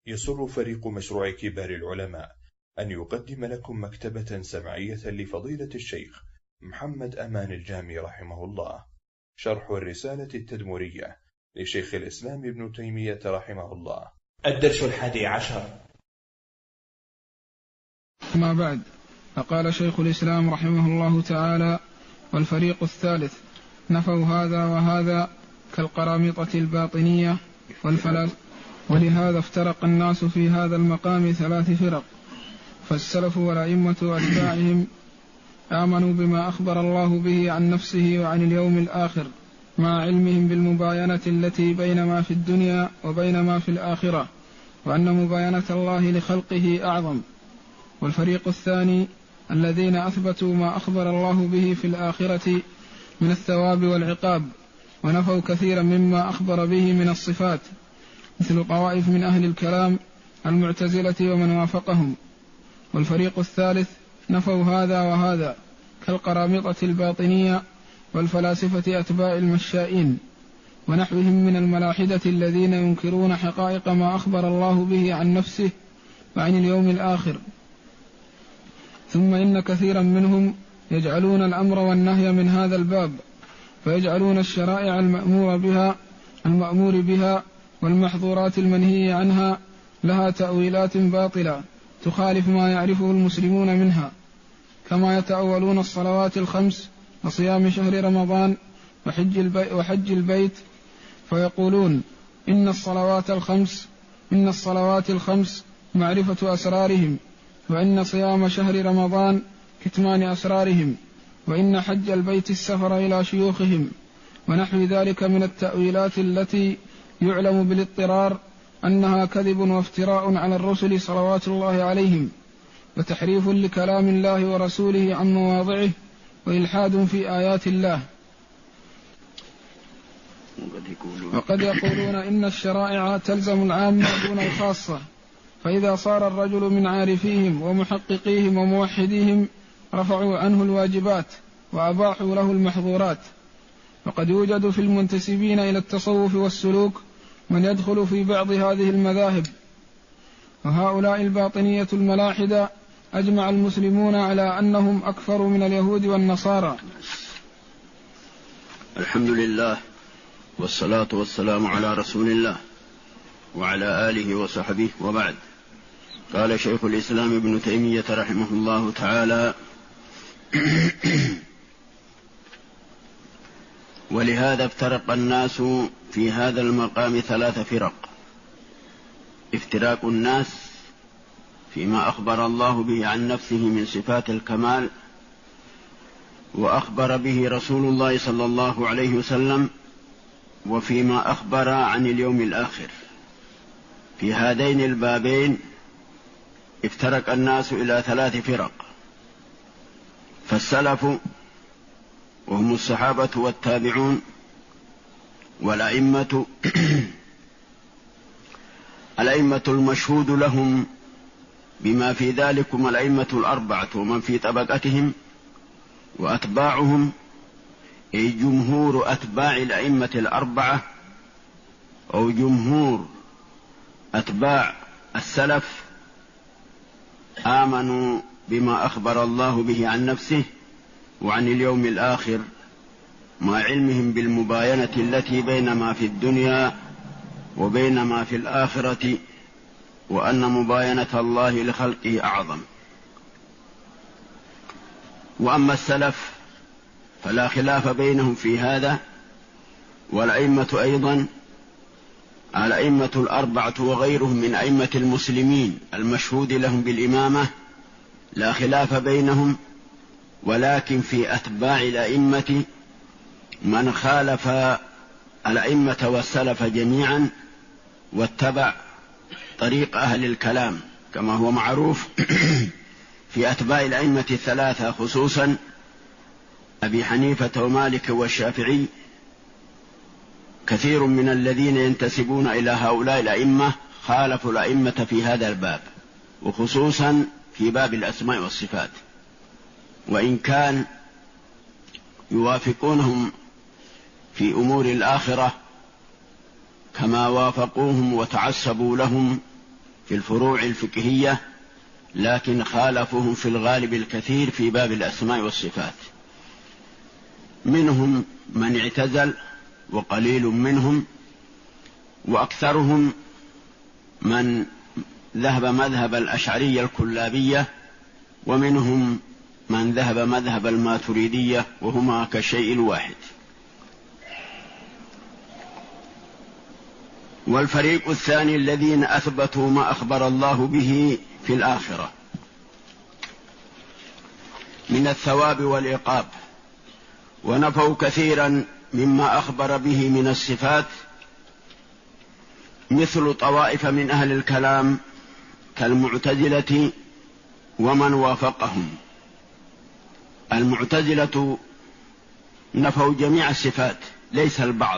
يسر فريق مشروع كبار العلماء أن يقدم لكم مكتبة سمعية لفضيلة الشيخ محمد أمان الجامي رحمه الله، شرح الرسالة التدمرية لشيخ الإسلام ابن تيمية رحمه الله. الدرس 11. ما بعد، فقال شيخ الإسلام رحمه الله تعالى: والفريق الثالث نفوا هذا وهذا كالقرامطة الباطنية والفلاسفة، ولهذا افترق الناس في هذا المقام 3 فرق. فالسلف والأئمة وأتباعهم آمنوا بما أخبر الله به عن نفسه وعن اليوم الآخر مع علمهم بالمباينة التي بين ما في الدنيا وبين ما في الآخرة، وأن مباينة الله لخلقه أعظم. والفريق الثاني الذين أثبتوا ما أخبر الله به في الآخرة من الثواب والعقاب، ونفوا كثيرا مما أخبر به من الصفات، مثل طوائف من أهل الكلام المعتزلة ومن وافقهم. والفريق الثالث نفوا هذا وهذا كالقرامطة الباطنية والفلاسفة أتباع المشائين ونحوهم من الملاحدة الذين ينكرون حقائق ما أخبر الله به عن نفسه وعن اليوم الآخر. ثم إن كثيرا منهم يجعلون الأمر والنهي من هذا الباب، فيجعلون الشرائع المأمور بها والمحظورات المنهي عنها لها تأويلات باطلة تخالف ما يعرفه المسلمون منها، كما يتأولون الصلوات الخمس وصيام شهر رمضان وحج البيت، فيقولون إن الصلوات الخمس معرفة أسرارهم، وإن صيام شهر رمضان كتمان أسرارهم، وإن حج البيت السفر إلى شيوخهم، ونحو ذلك من التأويلات التي يعلم بالاضطرار أنها كذب وافتراء على الرسل صلوات الله عليهم، وتحريف لكلام الله ورسوله عن مواضعه، وإلحاد في آيات الله. وقد يقولون إن الشرائع تلزم العامة دون الخاصة، فإذا صار الرجل من عارفيهم ومحققيهم وموحديهم رفعوا عنه الواجبات وأباحوا له المحظورات. وقد يوجد في المنتسبين إلى التصوف والسلوك من يدخل في بعض هذه المذاهب، وهؤلاء الباطنية الملاحدة أجمع المسلمون على أنهم أكفر من اليهود والنصارى. الحمد لله، والصلاة والسلام على رسول الله وعلى آله وصحبه، وبعد. قال شيخ الإسلام ابن تيمية رحمه الله تعالى: ولهذا افترق الناس في هذا المقام 3 فرق. افتراق الناس فيما أخبر الله به عن نفسه من صفات الكمال، وأخبر به رسول الله صلى الله عليه وسلم، وفيما أخبر عن اليوم الآخر. في هذين البابين افترق الناس إلى 3 فرق. فالسلف وهم الصحابة والتابعون والأئمة الأئمة المشهود لهم بما في ذلكم الأئمة 4 ومن في طبقتهم، وأتباعهم أي جمهور أتباع الأئمة 4 أو جمهور أتباع السلف، آمنوا بما أخبر الله به عن نفسه وعن اليوم الآخر مع علمهم بالمباينة التي بين ما في الدنيا وبين ما في الآخرة، وأن مباينة الله لخلقه أعظم. وأما السلف فلا خلاف بينهم في هذا، والأئمة أيضا الأئمة 4 وغيرهم من أئمة المسلمين المشهود لهم بالإمامة لا خلاف بينهم، ولكن في أتباع الأئمة من خالف الأئمة والسلف جميعا واتبع طريق أهل الكلام، كما هو معروف في أتباع الأئمة 3 خصوصا أبي حنيفة ومالك والشافعي. كثير من الذين ينتسبون إلى هؤلاء الأئمة خالفوا الأئمة في هذا الباب، وخصوصا في باب الأسماء والصفات، وإن كان يوافقونهم في أمور الآخرة كما وافقوهم وتعصبوا لهم في الفروع الفقهية، لكن خالفهم في الغالب الكثير في باب الأسماء والصفات. منهم من اعتزل وقليل منهم، وأكثرهم من ذهب مذهب الأشعرية الكلابية، ومنهم من ذهب مذهب الماتريدية، وهما كالشيء الواحد. والفريق الثاني الذين أثبتوا ما أخبر الله به في الآخرة من الثواب والعقاب، ونفوا كثيرا مما أخبر به من الصفات، مثل طوائف من أهل الكلام كالمعتزلة ومن وافقهم. المعتزلة نفوا جميع الصفات، ليس البعض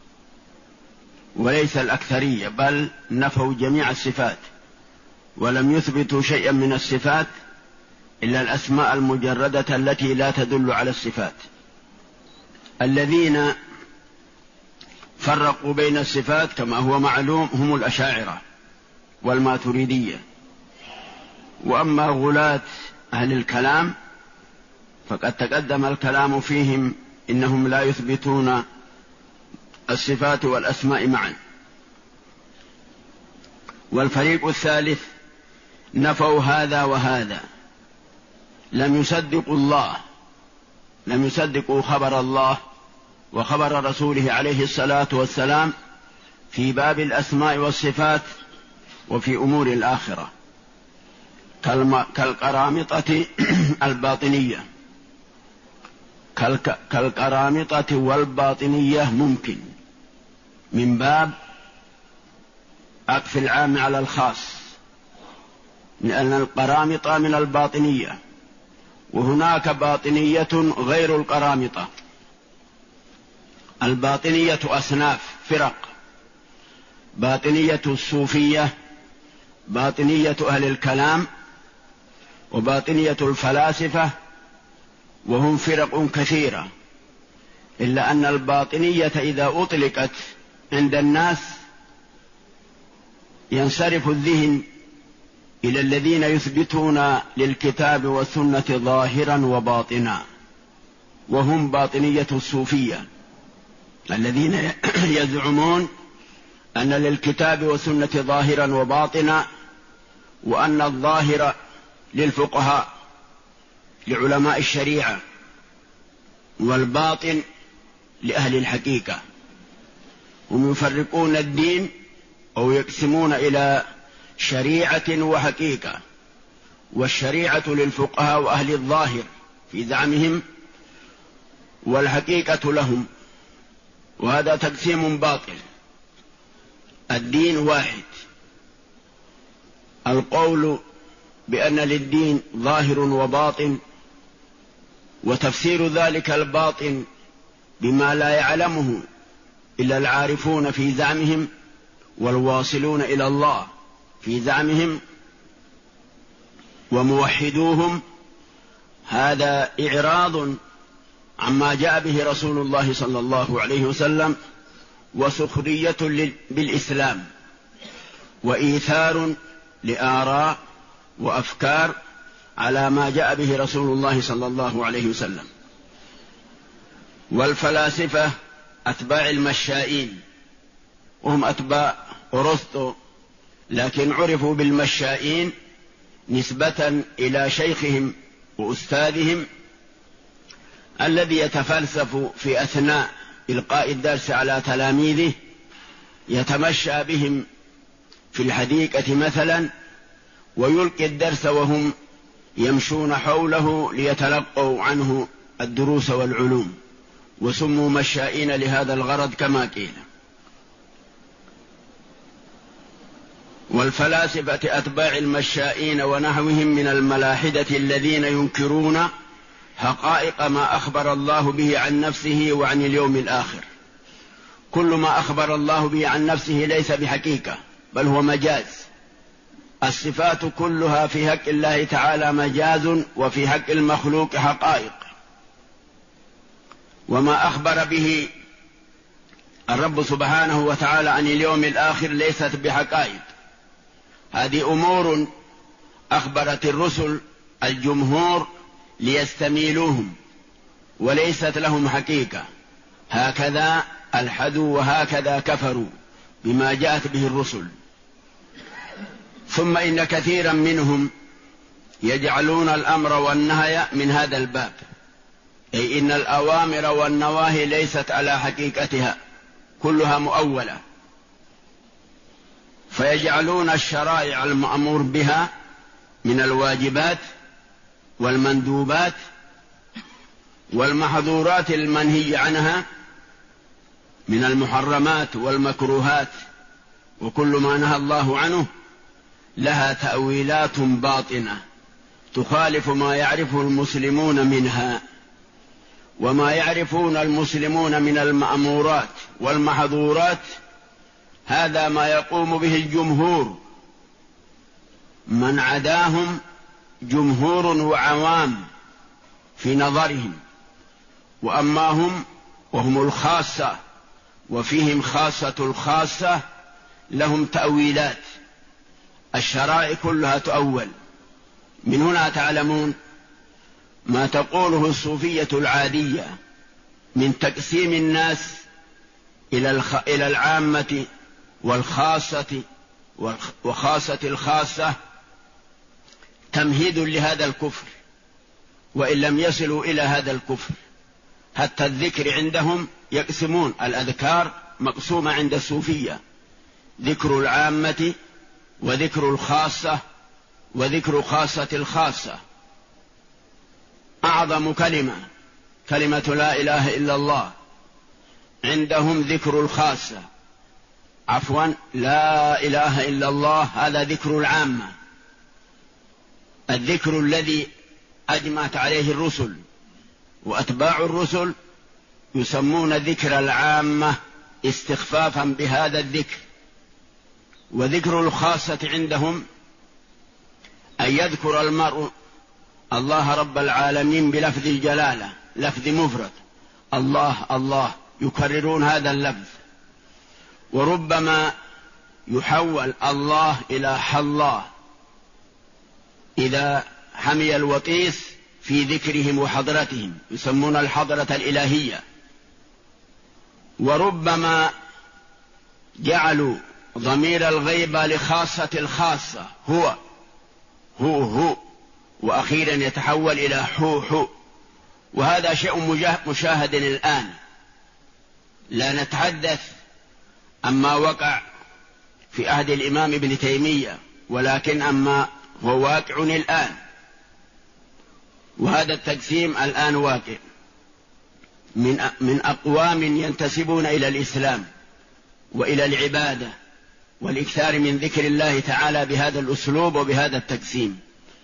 وليس الأكثرية، بل نفوا جميع الصفات، ولم يثبتوا شيئا من الصفات إلا الأسماء المجردة التي لا تدل على الصفات. الذين فرقوا بين الصفات كما هو معلوم هم الأشاعرة والماتريدية. وأما غلاة أهل الكلام فقد تقدم الكلام فيهم، إنهم لا يثبتون الصفات والأسماء معا. والفريق الثالث نفوا هذا وهذا، لم يصدقوا الله، لم يصدقوا خبر الله وخبر رسوله عليه الصلاة والسلام في باب الأسماء والصفات وفي أمور الآخرة، كالقرامطة الباطنية. كالقرامطة والباطنية ممكن من باب عطف العام على الخاص، لأن القرامطة من الباطنية، وهناك باطنية غير القرامطة. الباطنية أصناف فرق: باطنية الصوفية، باطنية أهل الكلام، وباطنية الفلاسفة، وهم فرق كثيرة. إلا أن الباطنية إذا أطلقت عند الناس ينصرف الذهن إلى الذين يثبتون للكتاب والسنة ظاهرا وباطنا، وهم باطنية الصوفية الذين يزعمون أن للكتاب والسنة ظاهرا وباطنا، وأن الظاهر للفقهاء لعلماء الشريعة، والباطن لأهل الحقيقة. هم يفرقون الدين أو يقسمون إلى شريعة وحقيقة، والشريعة للفقهاء وأهل الظاهر في زعمهم، والحقيقة لهم، وهذا تقسيم باطل. الدين واحد. القول بأن للدين ظاهر وباطن، وتفسير ذلك الباطن بما لا يعلمه إلا العارفون في زعمهم والواصلون إلى الله في زعمهم وموحدوهم، هذا إعراض عما جاء به رسول الله صلى الله عليه وسلم، وسخرية بالإسلام، وإيثار لآراء وأفكار على ما جاء به رسول الله صلى الله عليه وسلم. والفلاسفة أتباع المشائين، وهم أتباع أرسطو، لكن عرفوا بالمشائين نسبة إلى شيخهم وأستاذهم الذي يتفلسف في أثناء إلقاء الدرس على تلاميذه، يتمشى بهم في الحديقة مثلا، ويلقي الدرس وهم يمشون حوله ليتلقوا عنه الدروس والعلوم، وسموا مشائين لهذا الغرض كما قيل. والفلاسفة أتباع المشائين ونحوهم من الملاحدة الذين ينكرون حقائق ما أخبر الله به عن نفسه وعن اليوم الآخر. كل ما أخبر الله به عن نفسه ليس بحقيقة، بل هو مجاز. الصفات كلها في حق الله تعالى مجاز، وفي حق المخلوق حقائق. وما أخبر به الرب سبحانه وتعالى عن اليوم الآخر ليست بحقائق، هذه أمور أخبرت الرسل الجمهور ليستميلوهم وليست لهم حقيقة. هكذا ألحدوا وهكذا كفروا بما جاءت به الرسل. ثم إن كثيرا منهم يجعلون الأمر والنهي من هذا الباب، أي إن الأوامر والنواهي ليست على حقيقتها، كلها مؤولة، فيجعلون الشرائع المأمور بها من الواجبات والمندوبات والمحظورات المنهي عنها من المحرمات والمكروهات وكل ما نهى الله عنه لها تأويلات باطنة تخالف ما يعرفه المسلمون منها. وما يعرفون المسلمون من المأمورات والمحظورات هذا ما يقوم به الجمهور، من عداهم جمهور وعوام في نظرهم، وأما هم وهم الخاصة وفيهم خاصة الخاصة لهم تأويلات، الشرائع كلها تؤول. من هنا تعلمون ما تقوله الصوفية العادية من تقسيم الناس إلى العامة والخاصة وخاصة الخاصة تمهيد لهذا الكفر، وإن لم يصلوا إلى هذا الكفر. حتى الذكر عندهم يقسمون الأذكار مقسومة عند الصوفية، ذكر العامة وذكر الخاصة وذكر خاصة الخاصة. أعظم كلمة لا إله إلا الله، عندهم ذكر الخاصة، لا إله إلا الله هذا ذكر العامة، الذكر الذي أجمعت عليه الرسل وأتباع الرسل يسمون ذكر العامة استخفافا بهذا الذكر. وذكر الخاصة عندهم أن يذكر المرء الله رب العالمين بلفظ الجلالة، لفظ مفرد، الله الله، يكررون هذا اللفظ. وربما يحول الله إلى حالله إذا حمي الوطيس في ذكرهم وحضرتهم، يسمون الحضرة الإلهية. وربما جعلوا ضمير الغيبة لخاصة الخاصة، هو وأخيرا يتحول إلى حو. وهذا شيء مشاهد الآن، لا نتحدث عما وقع في عهد الإمام ابن تيمية، ولكن أما هو واقع الآن. وهذا التقسيم الآن واقع من أقوام ينتسبون إلى الإسلام وإلى العبادة والإكثار من ذكر الله تعالى بهذا الأسلوب وبهذا التقسيم.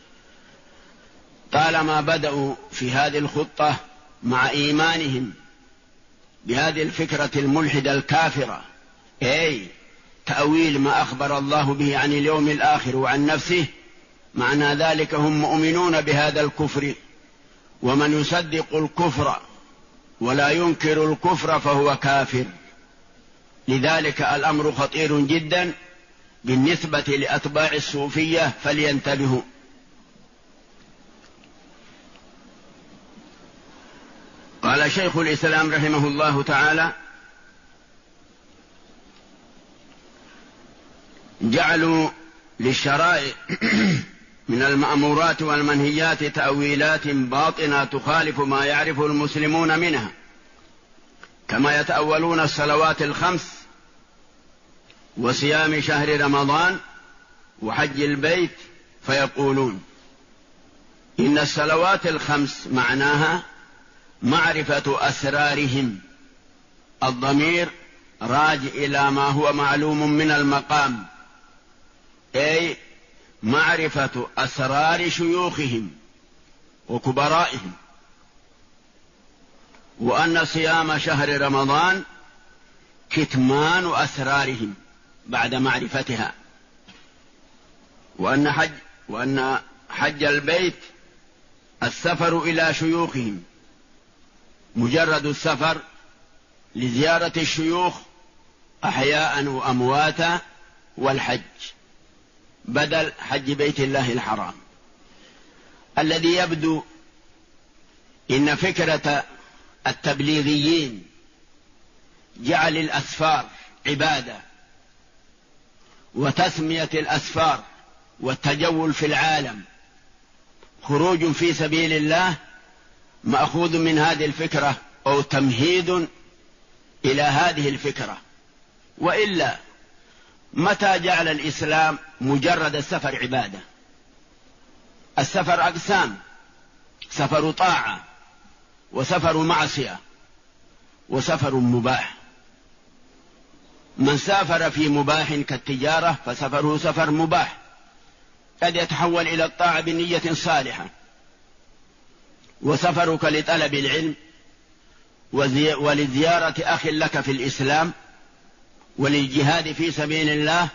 طالما بدأوا في هذه الخطة مع إيمانهم بهذه الفكرة الملحدة الكافرة، أي تأويل ما أخبر الله به عن اليوم الآخر وعن نفسه، معنى ذلك هم مؤمنون بهذا الكفر. ومن يصدق الكفر ولا ينكر الكفر فهو كافر. لذلك الأمر خطير جدا بالنسبة لأتباع الصوفية، فلينتبهوا. قال شيخ الإسلام رحمه الله تعالى: جعلوا للشرائع من المأمورات والمنهيات تأويلات باطنة تخالف ما يعرف المسلمون منها، كما يتأولون الصلوات الخمس وصيام شهر رمضان وحج البيت، فيقولون إن الصلوات الخمس معناها معرفة أسرارهم، الضمير راجع إلى ما هو معلوم من المقام، أي معرفة أسرار شيوخهم وكبرائهم. وأن صيام شهر رمضان كتمان أسرارهم بعد معرفتها. وأن حج البيت السفر إلى شيوخهم، مجرد السفر لزيارة الشيوخ أحياء وأمواتا، والحج. بدل حج بيت الله الحرام. الذي يبدو إن فكرة التبليغيين جعل الأسفار عبادة، وتسمية الأسفار والتجول في العالم خروج في سبيل الله مأخوذ من هذه الفكرة أو تمهيد إلى هذه الفكرة. وإلا متى جعل الإسلام مجرد السفر عبادة؟ السفر أقسام: سفر طاعة، وسفر معصية، وسفر مباح. من سافر في مباح كالتجارة فسفره سفر مباح، قد يتحول إلى الطاعة بنية صالحة. وسفرك لطلب العلم ولزيارة أخ لك في الإسلام وللجهاد في سبيل الله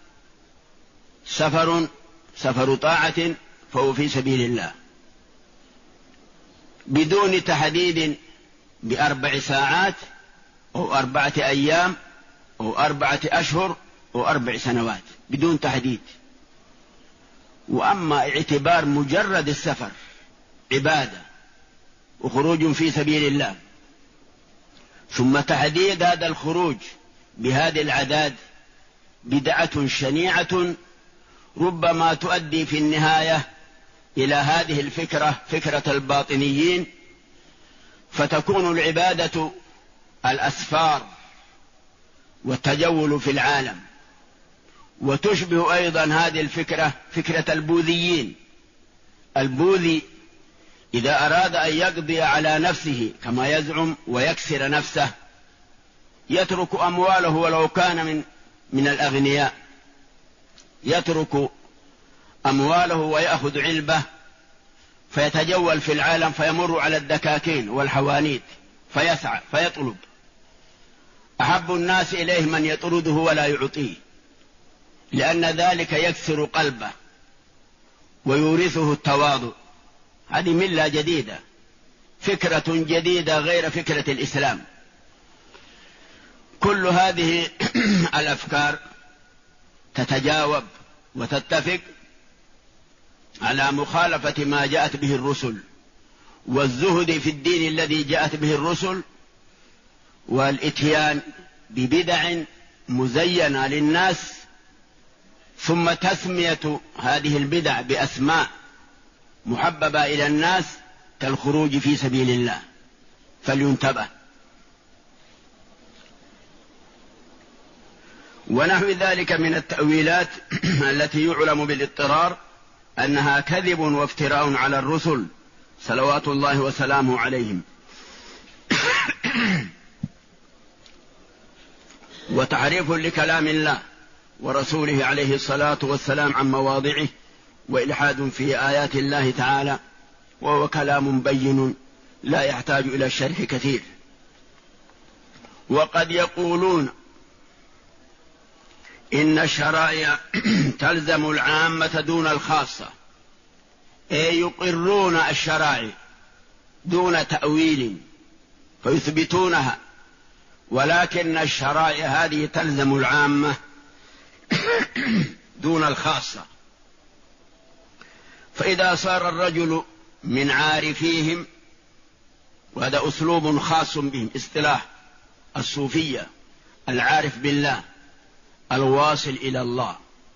سفر طاعة، فهو في سبيل الله بدون تحديد ب4 ساعات أو 4 أيام أو 4 أشهر أو 4 سنوات، بدون تحديد. وأما اعتبار مجرد السفر عبادة وخروج في سبيل الله، ثم تحديد هذا الخروج بهذه الأعداد، بدعة شنيعة ربما تؤدي في النهاية إلى هذه الفكرة، فكرة الباطنيين، فتكون العبادة الأسفار والتجول في العالم. وتشبه أيضا هذه الفكرة فكرة البوذيين. البوذي إذا أراد أن يقضي على نفسه كما يزعم ويكسر نفسه، يترك أمواله ولو كان من الأغنياء، يترك أمواله ويأخذ علبة فيتجول في العالم، فيمر على الدكاكين والحوانيت فيسعى فيطلب. أحب الناس إليه من يطرده ولا يعطيه، لأن ذلك يكسر قلبه ويورثه التواضع. هذه ملة جديدة، فكرة جديدة غير فكرة الإسلام. كل هذه الأفكار تتجاوب وتتفق على مخالفة ما جاءت به الرسل، والزهد في الدين الذي جاءت به الرسل، والإتيان ببدع مزينة للناس، ثم تسمية هذه البدع بأسماء محببة إلى الناس كالخروج في سبيل الله. فلينتبه. ونحو ذلك من التأويلات التي يعلم بالاضطرار أنها كذب وافتراء على الرسل صلوات الله وسلامه عليهم، وتحريف لكلام الله ورسوله عليه الصلاة والسلام عن مواضعه، وإلحاد في آيات الله تعالى، وهو كلام بين لا يحتاج إلى الشرح كثير. وقد يقولون إن الشرائع تلزم العامة دون الخاصة، أي يقرون الشرائع دون تأويل فيثبتونها، ولكن الشرائع هذه تلزم العامة دون الخاصة. فإذا صار الرجل من عارفيهم، وهذا أسلوب خاص بهم، اصطلاح الصوفية، العارف بالله الواصل إلى الله.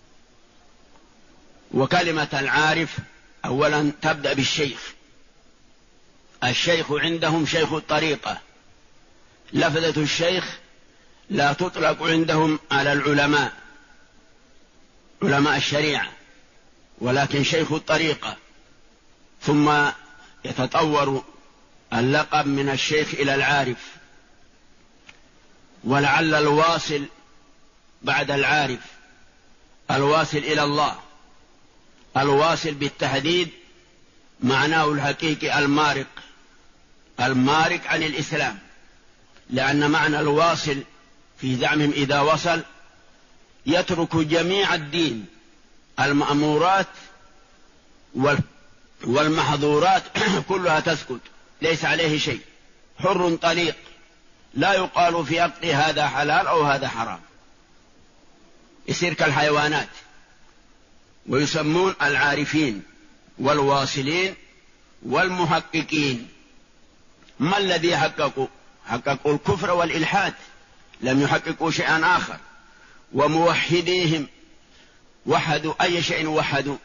وكلمة العارف أولا تبدأ بالشيخ. الشيخ عندهم شيخ الطريقة، لفظة الشيخ لا تطلق عندهم على العلماء، علماء الشريعة، ولكن شيخ الطريقة. ثم يتطور اللقب من الشيخ إلى العارف، ولعل الواصل بعد العارف الواصل إلى الله. الواصل بالتحديد معناه الحقيقي المارق، المارق عن الإسلام، لأن معنى الواصل في زعمهم إذا وصل يترك جميع الدين، المأمورات والمحظورات كلها تسكت، ليس عليه شيء، حر طليق، لا يقال في عقده هذا حلال أو هذا حرام، يصير كالحيوانات. ويسمون العارفين والواصلين والمحققين. ما الذي حققوا؟ حققوا الكفر والإلحاد، لم يحققوا شيئا آخر. وموحديهم وحدوا أي شيء وحدوا.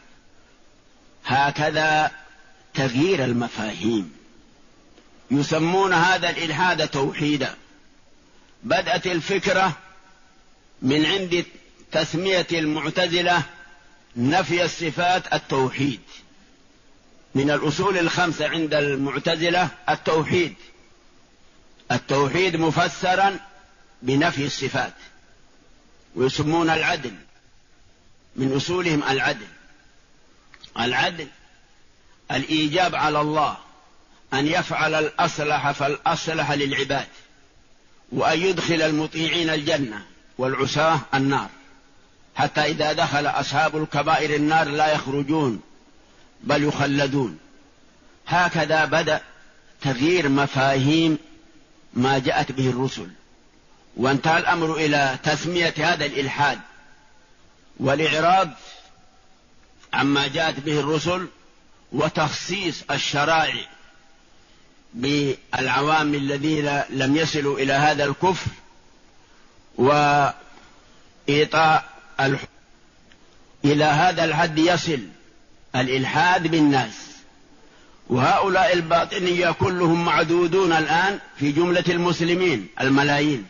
هكذا تغيير المفاهيم، يسمون هذا الإلحاد توحيدا. بدأت الفكرة من عند تسمية المعتزلة نفي الصفات التوحيد. من الأصول الخمسة عند المعتزلة التوحيد، التوحيد مفسرا بنفي الصفات. ويسمون العدل، من أصولهم العدل. العدل الإيجاب على الله أن يفعل الأصلح فالأصلح للعباد، وأن يدخل المطيعين الجنة والعصاة النار، حتى إذا دخل أصحاب الكبائر النار لا يخرجون بل يخلدون. هكذا بدأ تغيير مفاهيم ما جاءت به الرسل، وانتهى الأمر إلى تسمية هذا الإلحاد والإعراض عما جاءت به الرسل، وتخصيص الشرائع بالعوام الذين لم يصلوا إلى هذا الكفر، وإيطاء إلى هذا الحد يصل الإلحاد بالناس. وهؤلاء الباطنية كلهم معدودون الآن في جملة المسلمين الملايين.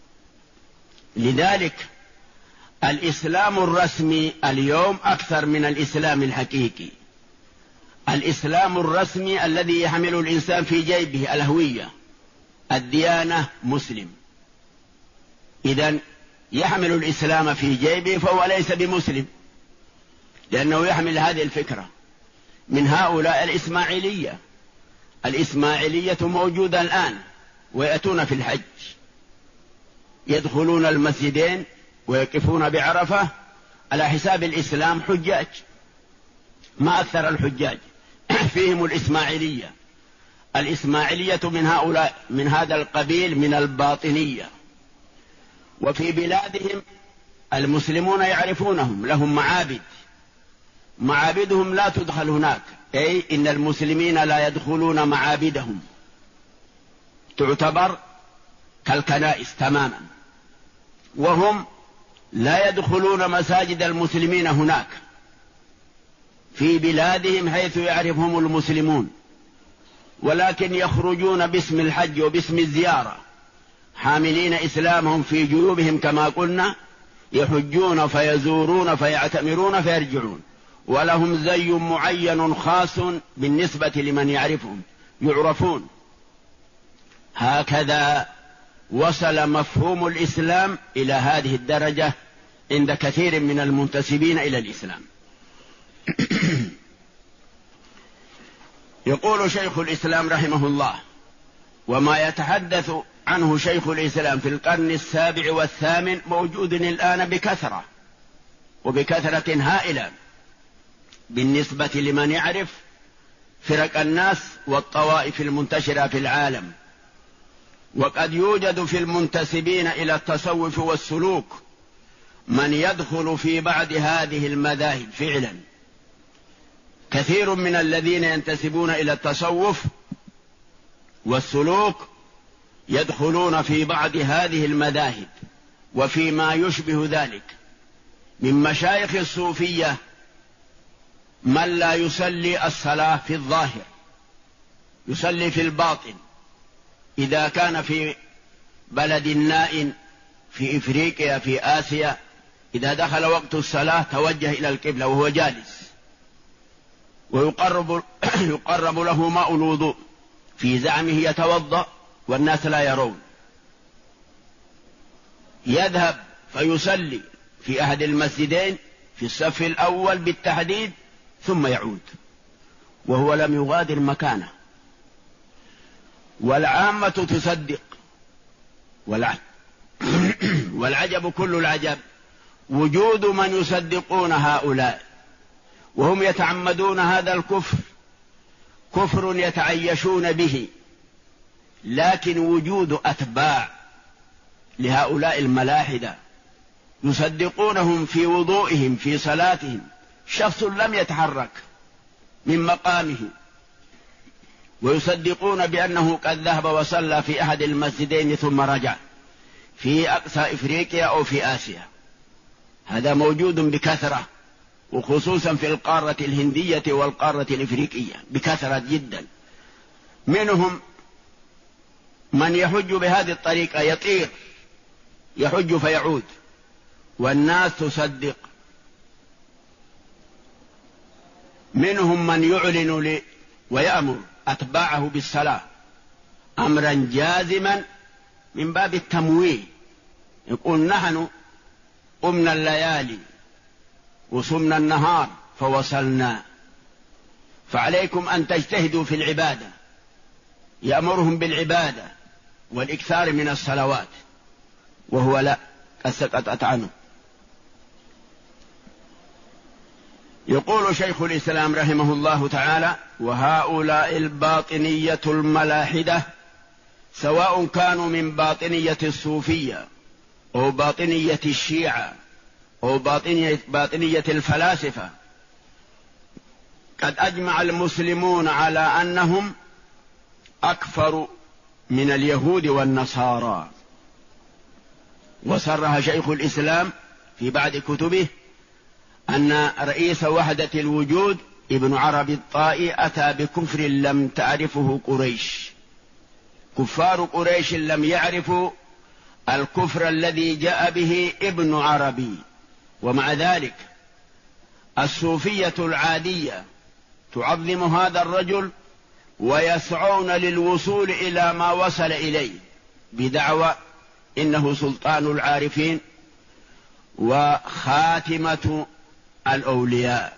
لذلك الإسلام الرسمي اليوم أكثر من الإسلام الحقيقي. الإسلام الرسمي الذي يحمل الإنسان في جيبه الهوية الديانة مسلم. إذن يحمل الإسلام في جيبه فهو ليس بمسلم، لأنه يحمل هذه الفكرة من هؤلاء الإسماعيلية. الإسماعيلية موجودة الآن، ويأتون في الحج يدخلون المسجدين ويقفون بعرفة على حساب الإسلام حجاج، ما أكثر الحجاج فيهم الإسماعيلية. الإسماعيلية من هؤلاء، من هذا القبيل من الباطنية. وفي بلادهم المسلمون يعرفونهم، لهم معابد، معابدهم لا تدخل هناك، أي إن المسلمين لا يدخلون معابدهم، تعتبر كالكنائس تماما. وهم لا يدخلون مساجد المسلمين هناك في بلادهم حيث يعرفهم المسلمون، ولكن يخرجون باسم الحج وباسم الزيارة حاملين إسلامهم في جيوبهم كما قلنا، يحجون فيزورون فيعتمرون فيرجعون، ولهم زي معين خاص بالنسبة لمن يعرفهم، يعرفون. هكذا وصل مفهوم الإسلام إلى هذه الدرجة عند كثير من المنتسبين إلى الإسلام. يقول شيخ الإسلام رحمه الله: وما يتحدث عنه شيخ الإسلام في القرن 7 والثامن موجود الآن بكثرة، وبكثرة هائلة بالنسبة لمن يعرف فرق الناس والطوائف المنتشرة في العالم. وقد يوجد في المنتسبين إلى التصوف والسلوك من يدخل في بعض هذه المذاهب فعلا. كثير من الذين ينتسبون إلى التصوف والسلوك يدخلون في بعض هذه المذاهب وفيما يشبه ذلك. من مشايخ الصوفية من لا يصلي الصلاة في الظاهر، يصلي في الباطن. إذا كان في بلد نائٍ في إفريقيا في آسيا، إذا دخل وقت الصلاة توجه إلى القبلة وهو جالس، ويقرب له ماء الوضوء، في زعمه يتوضأ والناس لا يرون. يذهب فيصلي في أحد المسجدين في الصف الأول بالتحديد، ثم يعود وهو لم يغادر مكانه. والعامة تصدق. والعجب كل العجب وجود من يصدقون هؤلاء وهم يتعمدون هذا الكفر، كفر يتعيشون به، لكن وجود أتباع لهؤلاء الملاحدة يصدقونهم في وضوئهم، في صلاتهم، شخص لم يتحرك من مقامه ويصدقون بأنه قد ذهب وصلى في أحد المسجدين ثم رجع في أقصى إفريقيا أو في آسيا. هذا موجود بكثرة، وخصوصا في القارة الهندية والقارة الإفريقية بكثرة جدا. منهم من يحج بهذه الطريقة، يطير يحج فيعود والناس تصدق. منهم من يعلن ويأمر أتباعه بالصلاة أمرا جازما من باب التمويه، يقول نحن قمنا الليالي وصمنا النهار فوصلنا، فعليكم أن تجتهدوا في العبادة. يأمرهم بالعبادة والإكثار من الصلوات، وهو لا، قد سقطت عنه. يقول شيخ الإسلام رحمه الله تعالى: وهؤلاء الباطنية الملاحدة سواء كانوا من باطنية الصوفية أو باطنية الشيعة أو باطنية الفلاسفة، قد أجمع المسلمون على أنهم أكفر من اليهود والنصارى. وصرح شيخ الإسلام في بعض كتبه أن رئيس وحدة الوجود ابن عربي الطائي أتى بكفر لم تعرفه قريش. كفار قريش لم يعرفوا الكفر الذي جاء به ابن عربي، ومع ذلك الصوفية العادية تعظم هذا الرجل ويسعون للوصول إلى ما وصل إليه بدعوى إنه سلطان العارفين وخاتمة الأولياء.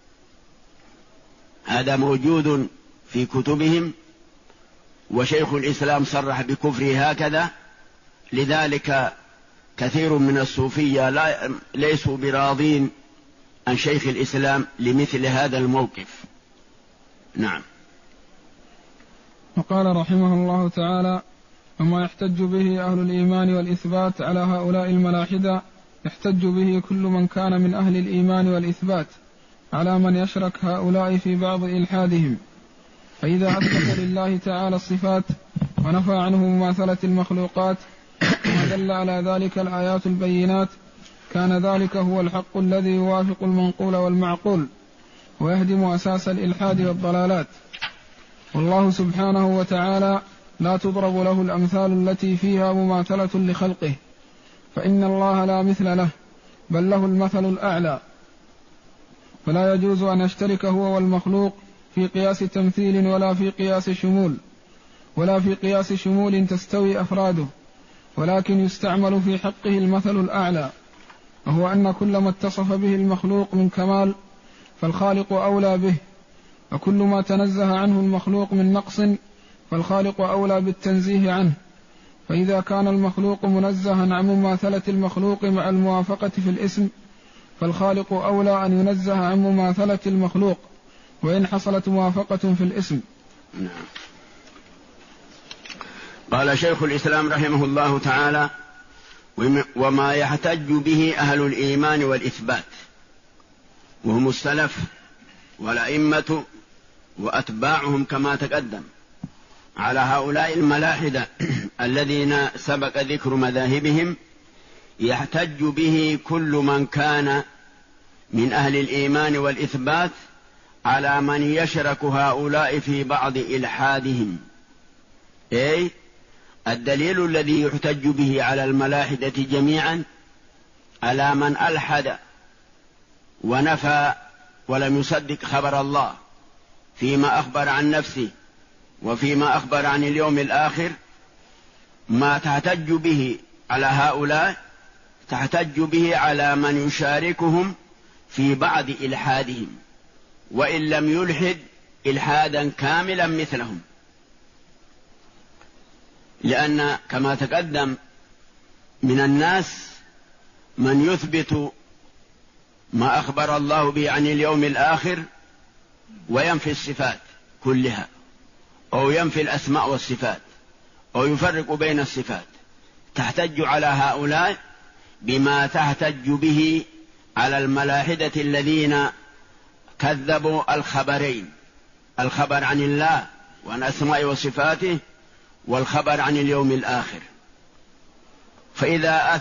هذا موجود في كتبهم، وشيخ الإسلام صرح بكفره هكذا. لذلك كثير من الصوفية ليسوا براضين عن شيخ الإسلام لمثل هذا الموقف. نعم. وقال رحمه الله تعالى: وما يحتج به أهل الإيمان والإثبات على هؤلاء الملاحدة يحتج به كل من كان من أهل الإيمان والإثبات على من يشرك هؤلاء في بعض إلحادهم. فإذا أثبت لله تعالى الصفات ونفى عنه مماثلة المخلوقات ما دل على ذلك الآيات البينات، كان ذلك هو الحق الذي يوافق المنقول والمعقول ويهدم أساس الإلحاد والضلالات. والله سبحانه وتعالى لا تضرب له الأمثال التي فيها مماثلة لخلقه، فإن الله لا مثل له بل له المثل الأعلى، فلا يجوز أن يشترك هو والمخلوق في قياس تمثيل ولا في قياس شمول تستوي أفراده، ولكن يستعمل في حقه المثل الأعلى، وهو أن كل ما اتصف به المخلوق من كمال فالخالق أولى به، وكل ما تنزه عنه المخلوق من نقص فالخالق أولى بالتنزيه عنه. فإذا كان المخلوق منزها عن مماثلة المخلوق مع الموافقة في الاسم فالخالق أولى أن ينزه عن مماثلة المخلوق وإن حصلت موافقة في الاسم. نعم. قال شيخ الإسلام رحمه الله تعالى: وما يحتج به أهل الإيمان والإثبات، وهم السلف والأئمة وأتباعهم كما تقدم، على هؤلاء الملاحدة الذين سبق ذكر مذاهبهم، يحتج به كل من كان من أهل الإيمان والإثبات على من يشرك هؤلاء في بعض إلحادهم. أي الدليل الذي يحتج به على الملاحدة جميعا على من ألحد ونفى ولم يصدق خبر الله فيما أخبر عن نفسه وفيما أخبر عن اليوم الآخر. ما تحتج به على هؤلاء تحتج به على من يشاركهم في بعض إلحادهم، وإن لم يلحد إلحادا كاملا مثلهم، لأن كما تقدم من الناس من يثبت ما أخبر الله به عن اليوم الآخر وينفي الصفات كلها، أو ينفي الأسماء والصفات، أو يفرق بين الصفات. تحتج على هؤلاء بما تحتج به على الملاحدة الذين كذبوا الخبرين، الخبر عن الله وعن أسماء وصفاته، والخبر عن اليوم الآخر. فإذا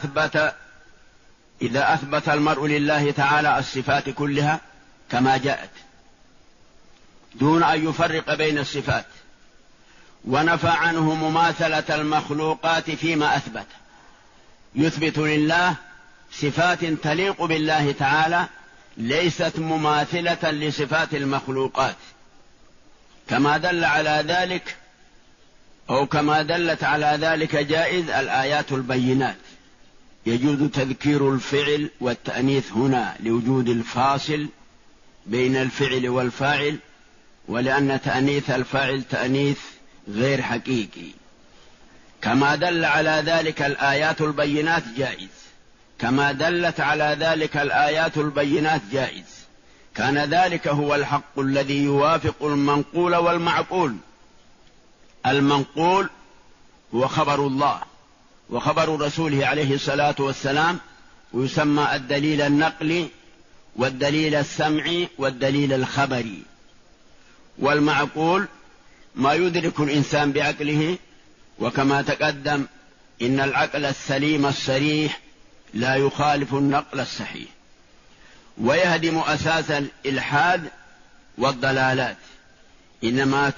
أثبت المرء لله تعالى الصفات كلها كما جاءت دون أن يفرق بين الصفات، ونفى عنه مماثلة المخلوقات فيما أثبت، يثبت لله صفات تليق بالله تعالى ليست مماثلة لصفات المخلوقات، كما دل على ذلك أو كما دلت على ذلك جائز الآيات البينات. يجوز تذكير الفعل والتأنيث هنا لوجود الفاصل بين الفعل والفاعل، ولأن تأنيث الفاعل تأنيث غير حقيقي. كما دل على ذلك الآيات البينات جائز، كما دلت على ذلك الآيات البينات جائز. كان ذلك هو الحق الذي يوافق المنقول والمعقول. المنقول هو خبر الله وخبر رسوله عليه الصلاة والسلام، ويسمى الدليل النقلي والدليل السمعي والدليل الخبري. والمعقول ما يدرك الإنسان بعقله، وكما تقدم إن العقل السليم الصريح لا يخالف النقل الصحيح، ويهدم أساس الإلحاد والضلالات. إنما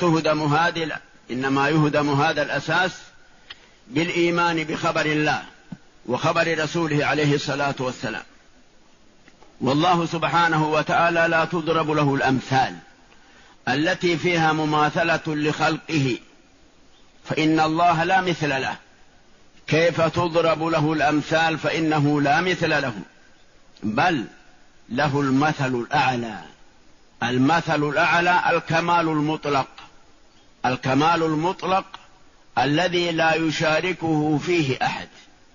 يهدم هذا الأساس بالإيمان بخبر الله وخبر رسوله عليه الصلاة والسلام. والله سبحانه وتعالى لا تضرب له الأمثال التي فيها مماثلة لخلقه، فإن الله لا مثل له. كيف تضرب له الأمثال فإنه لا مثل له، بل له المثل الأعلى. المثل الأعلى الكمال المطلق، الكمال المطلق الذي لا يشاركه فيه أحد.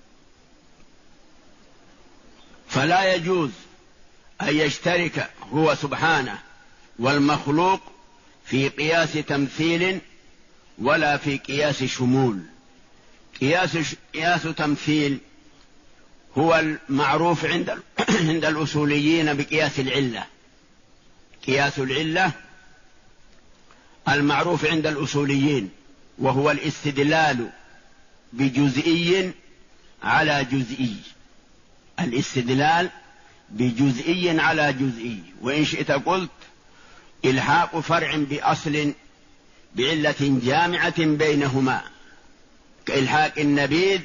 فلا يجوز أن يشترك هو سبحانه والمخلوق في قياس تمثيل ولا في قياس شمول. قياس تمثيل هو المعروف عند الأصوليين بقياس العلة. قياس العلة المعروف عند الأصوليين، وهو الاستدلال بجزئي على جزئي، الاستدلال بجزئي على جزئي. وإن شئت قلت إلحاق فرع بأصل بعلة جامعة بينهما، كإلحاق النبيذ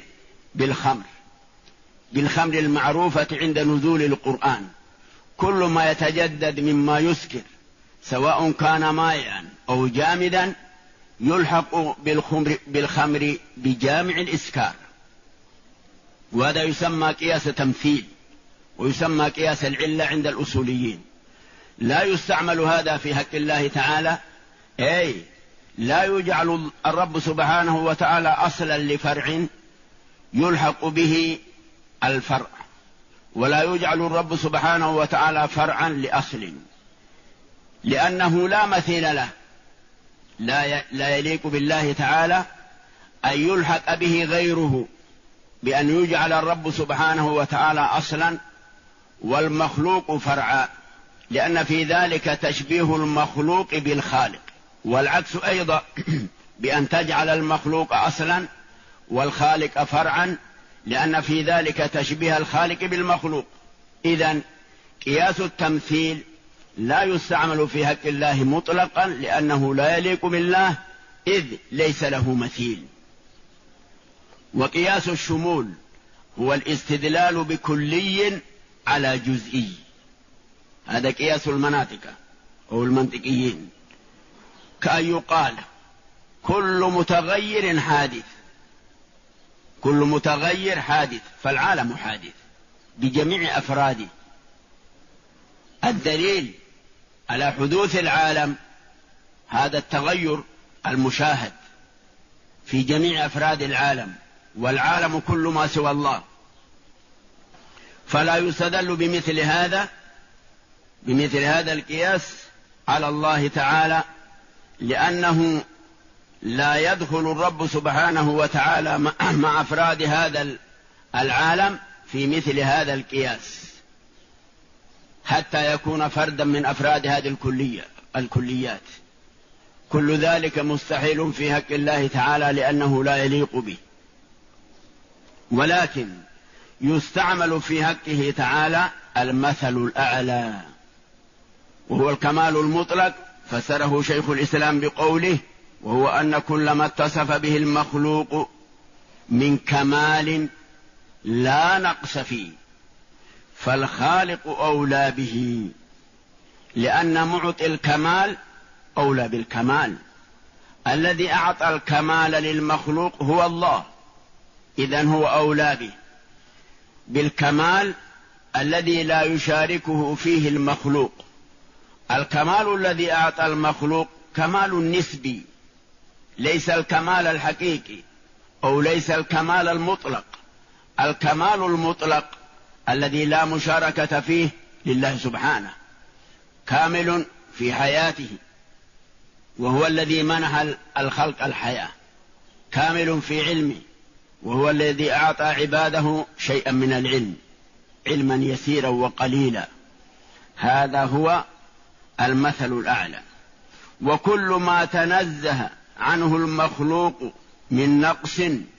بالخمر المعروفة عند نزول القرآن. كل ما يتجدد مما يسكر سواء كان مائعا أو جامدا يلحق بالخمر بجامع الإسكار، وهذا يسمى قياس تمثيل ويسمى قياس العلة عند الأصوليين. لا يستعمل هذا في حق الله تعالى، أي لا يجعل الرب سبحانه وتعالى أصلا لفرع يلحق به الفرع، ولا يجعل الرب سبحانه وتعالى فرعا لأصل، لأنه لا مثيل له. لا يليق بالله تعالى أن يلحق به غيره بأن يجعل الرب سبحانه وتعالى أصلا والمخلوق فرعا، لأن في ذلك تشبيه المخلوق بالخالق، والعكس أيضا بأن تجعل المخلوق أصلا والخالق فرعا، لأن في ذلك تشبيه الخالق بالمخلوق. إذن قياس التمثيل لا يستعمل في حق الله مطلقا، لأنه لا يليق بالله إذ ليس له مثيل. وقياس الشمول هو الاستدلال بكلي على جزئي، هذا قياس المناطق أو المنطقيين، كأن يقال كل متغير حادث، كل متغير حادث، فالعالم حادث بجميع أفراده. الدليل على حدوث العالم هذا التغير المشاهد في جميع أفراد العالم، والعالم كل ما سوى الله. فلا يستدل بمثل هذا القياس على الله تعالى، لأنه لا يدخل الرب سبحانه وتعالى مع أفراد هذا العالم في مثل هذا القياس. حتى يكون فردا من أفراد هذه الكليات. كل ذلك مستحيل في حق الله تعالى لأنه لا يليق به، ولكن يستعمل في حقه تعالى المثل الأعلى وهو الكمال المطلق. فسره شيخ الإسلام بقوله: وهو أن كل ما اتصف به المخلوق من كمال لا نقص فيه فالخالق أولى به، لأن معطي الكمال أولى بالكمال. الذي أعطى الكمال للمخلوق هو الله، إذن هو أولى به بالكمال الذي لا يشاركه فيه المخلوق. الكمال الذي أعطى المخلوق كمال نسبي، ليس الكمال الحقيقي أو ليس الكمال المطلق. الكمال المطلق الذي لا مشاركة فيه لله سبحانه، كامل في حياته وهو الذي منح الخلق الحياة، كامل في علمه وهو الذي أعطى عباده شيئا من العلم، علما يسيرا وقليلا. هذا هو المثل الأعلى. وكل ما تنزه عنه المخلوق من نقص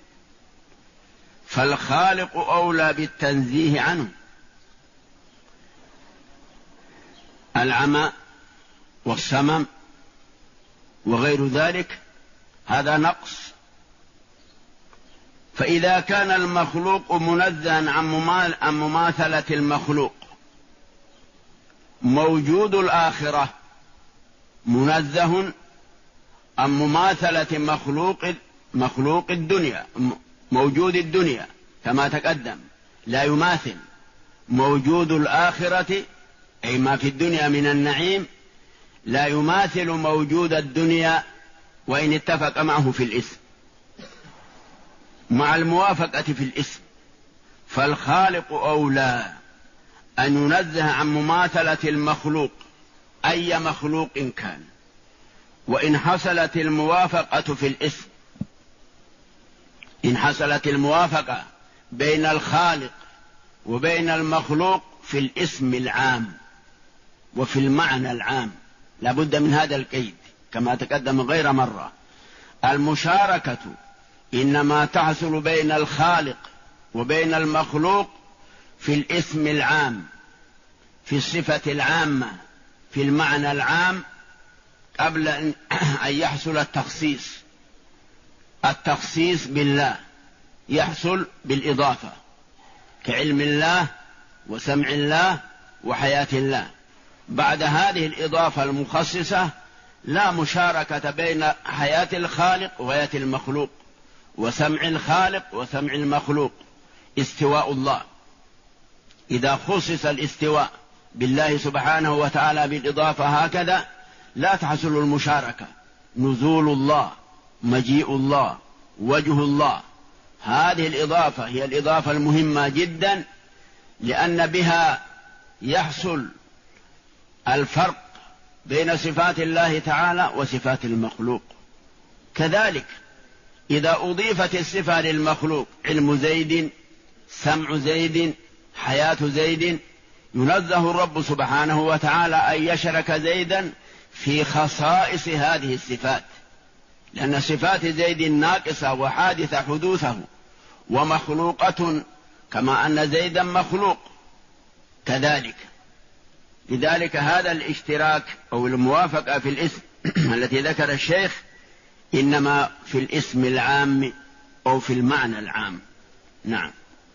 فالخالق أولى بالتنزيه عنه. العمى والسمم وغير ذلك هذا نقص. فإذا كان المخلوق منزها عن مماثلة المخلوق، موجود الآخرة منزه عن مماثلة مخلوق الدنيا، موجود الدنيا كما تقدم لا يماثل. موجود الآخرة أي ما في الدنيا من النعيم لا يماثل موجود الدنيا وإن اتفق معه في الاسم، مع الموافقة في الاسم. فالخالق أولى أن ينزه عن مماثلة المخلوق أي مخلوق كان، وإن حصلت الموافقة في الاسم، إن حصلت الموافقة بين الخالق وبين المخلوق في الاسم العام وفي المعنى العام، لابد من هذا القيد كما تقدم غير مرة. المشاركة إنما تحصل بين الخالق وبين المخلوق في الاسم العام، في الصفة العامة، في المعنى العام، قبل أن يحصل التخصيص. التخصيص بالله يحصل بالإضافة، كعلم الله وسمع الله وحياة الله. بعد هذه الإضافة المخصصة لا مشاركة بين حياة الخالق وحياة المخلوق، وسمع الخالق وسمع المخلوق. استواء الله، إذا خصص الاستواء بالله سبحانه وتعالى بالإضافة هكذا لا تحصل المشاركة. نزول الله، مجيء الله، وجه الله، هذه الإضافة هي الإضافة المهمة جدا، لأن بها يحصل الفرق بين صفات الله تعالى وصفات المخلوق. كذلك إذا أضيفت الصفة للمخلوق، علم زيد، سمع زيد، حياة زيد، ينزه الرب سبحانه وتعالى أن يشرك زيدا في خصائص هذه الصفات، لأن صفات زيد ناقصة وحادثة حدوثه ومخلوقة كما أن زيدا مخلوق كذلك. لذلك هذا الاشتراك أو الموافقة في الاسم التي ذكر الشيخ إنما في الاسم العام أو في المعنى العام. نعم.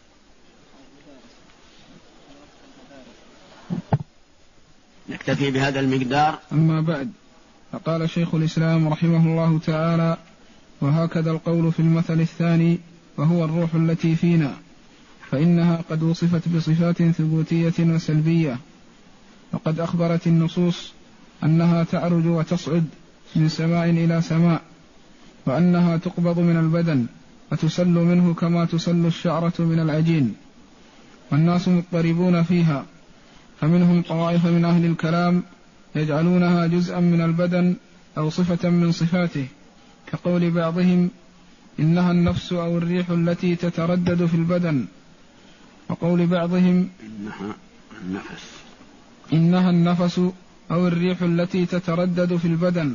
نكتفي بهذا المقدار. أما بعد، فقال شيخ الإسلام رحمه الله تعالى: وهكذا القول في المثل الثاني وهو الروح التي فينا، فإنها قد وصفت بصفات ثبوتية وسلبية، وقد أخبرت النصوص أنها تعرج وتصعد من سماء إلى سماء، وأنها تقبض من البدن وتسل منه كما تسل الشعرة من العجين، والناس مضطربون فيها. فمنهم طوائف من أهل الكلام يجعلونها جزءا من البدن أو صفة من صفاته، كقول بعضهم إنها النفس أو الريح التي تتردد في البدن، وقول بعضهم إنها النفس إنها النفس أو الريح التي تتردد في البدن.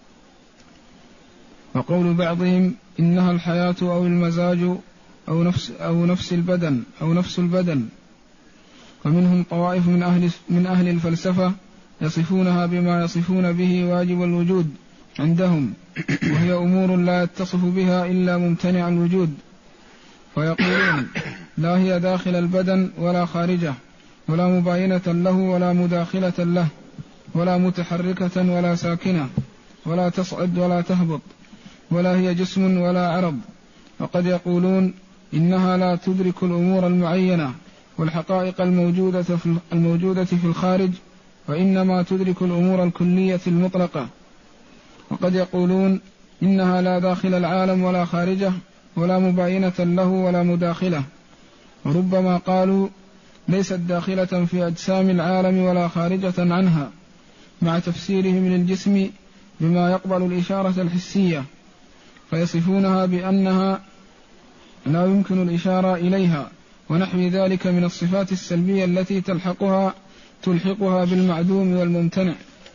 وقول بعضهم إنها الحياة أو المزاج أو نفس البدن. ومنهم طوائف من أهل الفلسفة يصفونها بما يصفون به واجب الوجود عندهم، وهي أمور لا يتصف بها إلا ممتنع الوجود، فيقولون لا هي داخل البدن ولا خارجه، ولا مباينة له ولا مداخلة له، ولا متحركة ولا ساكنة، ولا تصعد ولا تهبط، ولا هي جسم ولا عرض. وقد يقولون إنها لا تدرك الأمور المعينة والحقائق الموجودة في الخارج، وإنما تدرك الأمور الكلية المطلقة. وقد يقولون إنها لا داخل العالم ولا خارجه، ولا مباينة له ولا مداخلة. وربما قالوا ليست داخلة في أجسام العالم ولا خارجة عنها، مع تفسيرهم للجسم بما يقبل الإشارة الحسية، فيصفونها بأنها لا يمكن الإشارة إليها، ونحو ذلك من الصفات السلبية التي تلحقها بالمعدوم والممتنع.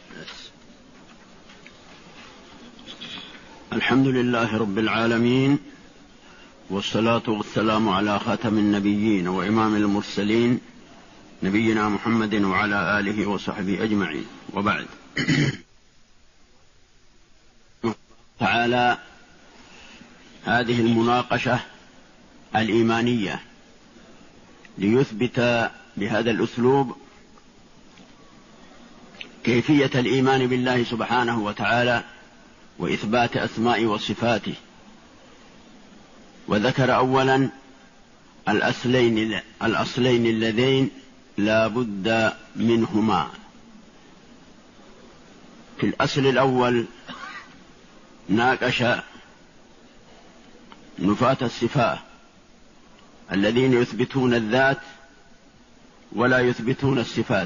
الحمد لله رب العالمين، والصلاة والسلام على خاتم النبيين وإمام المرسلين نبينا محمد وعلى آله وصحبه أجمعين، وبعد. تعالى هذه المناقشة الإيمانية ليثبت بهذا الأسلوب كيفية الإيمان بالله سبحانه وتعالى وإثبات أسماء وصفاته. وذكر أولا الأصلين اللذين لا بد منهما. في الأصل الأول ناقش نفاة الصفات الذين يثبتون الذات ولا يثبتون الصفات،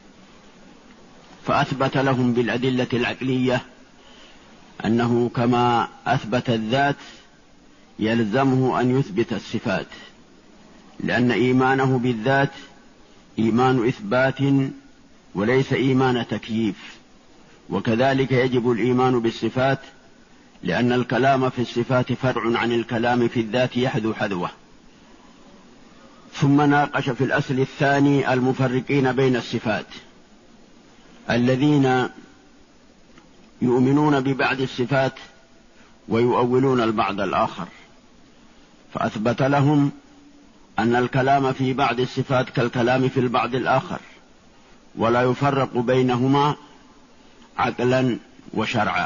فأثبت لهم بالأدلة العقلية أنه كما أثبت الذات يلزمه أن يثبت الصفات، لأن إيمانه بالذات إيمان إثبات وليس إيمان تكييف. وكذلك يجب الإيمان بالصفات، لأن الكلام في الصفات فرع عن الكلام في الذات يحذو حذوه. ثم ناقش في الأصل الثاني المفرقين بين الصفات، الذين يؤمنون ببعض الصفات ويؤولون البعض الآخر، فأثبت لهم أن الكلام في بعض الصفات كالكلام في البعض الآخر، ولا يفرق بينهما عقلا وشرعا.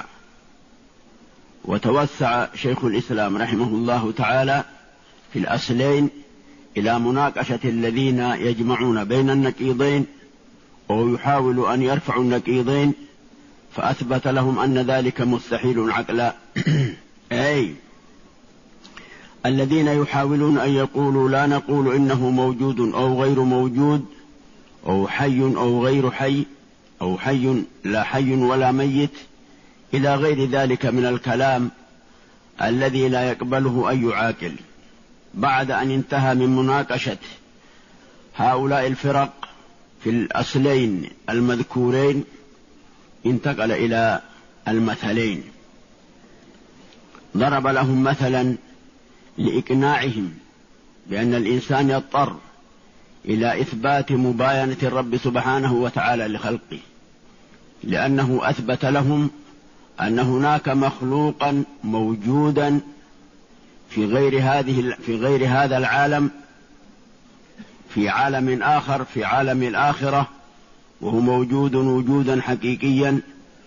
وتوسع شيخ الإسلام رحمه الله تعالى في الأصلين إلى مناقشة الذين يجمعون بين النقيضين أو يحاولوا أن يرفعوا النقيضين، فأثبت لهم أن ذلك مستحيل عقلا. أي الذين يحاولون أن يقولوا لا نقول إنه موجود أو غير موجود، أو حي أو غير حي، أو حي لا حي ولا ميت، إلى غير ذلك من الكلام الذي لا يقبله أي عاقل. بعد أن انتهى من مناقشة هؤلاء الفرق في الأصلين المذكورين، انتقل إلى المثلين. ضرب لهم مثلا لإقناعهم بأن الإنسان يضطر إلى إثبات مباينة الرب سبحانه وتعالى لخلقه، لأنه أثبت لهم أن هناك مخلوقا موجودا في غير هذا العالم، في عالم آخر، في عالم الآخرة، وهو موجود وجودا حقيقيا،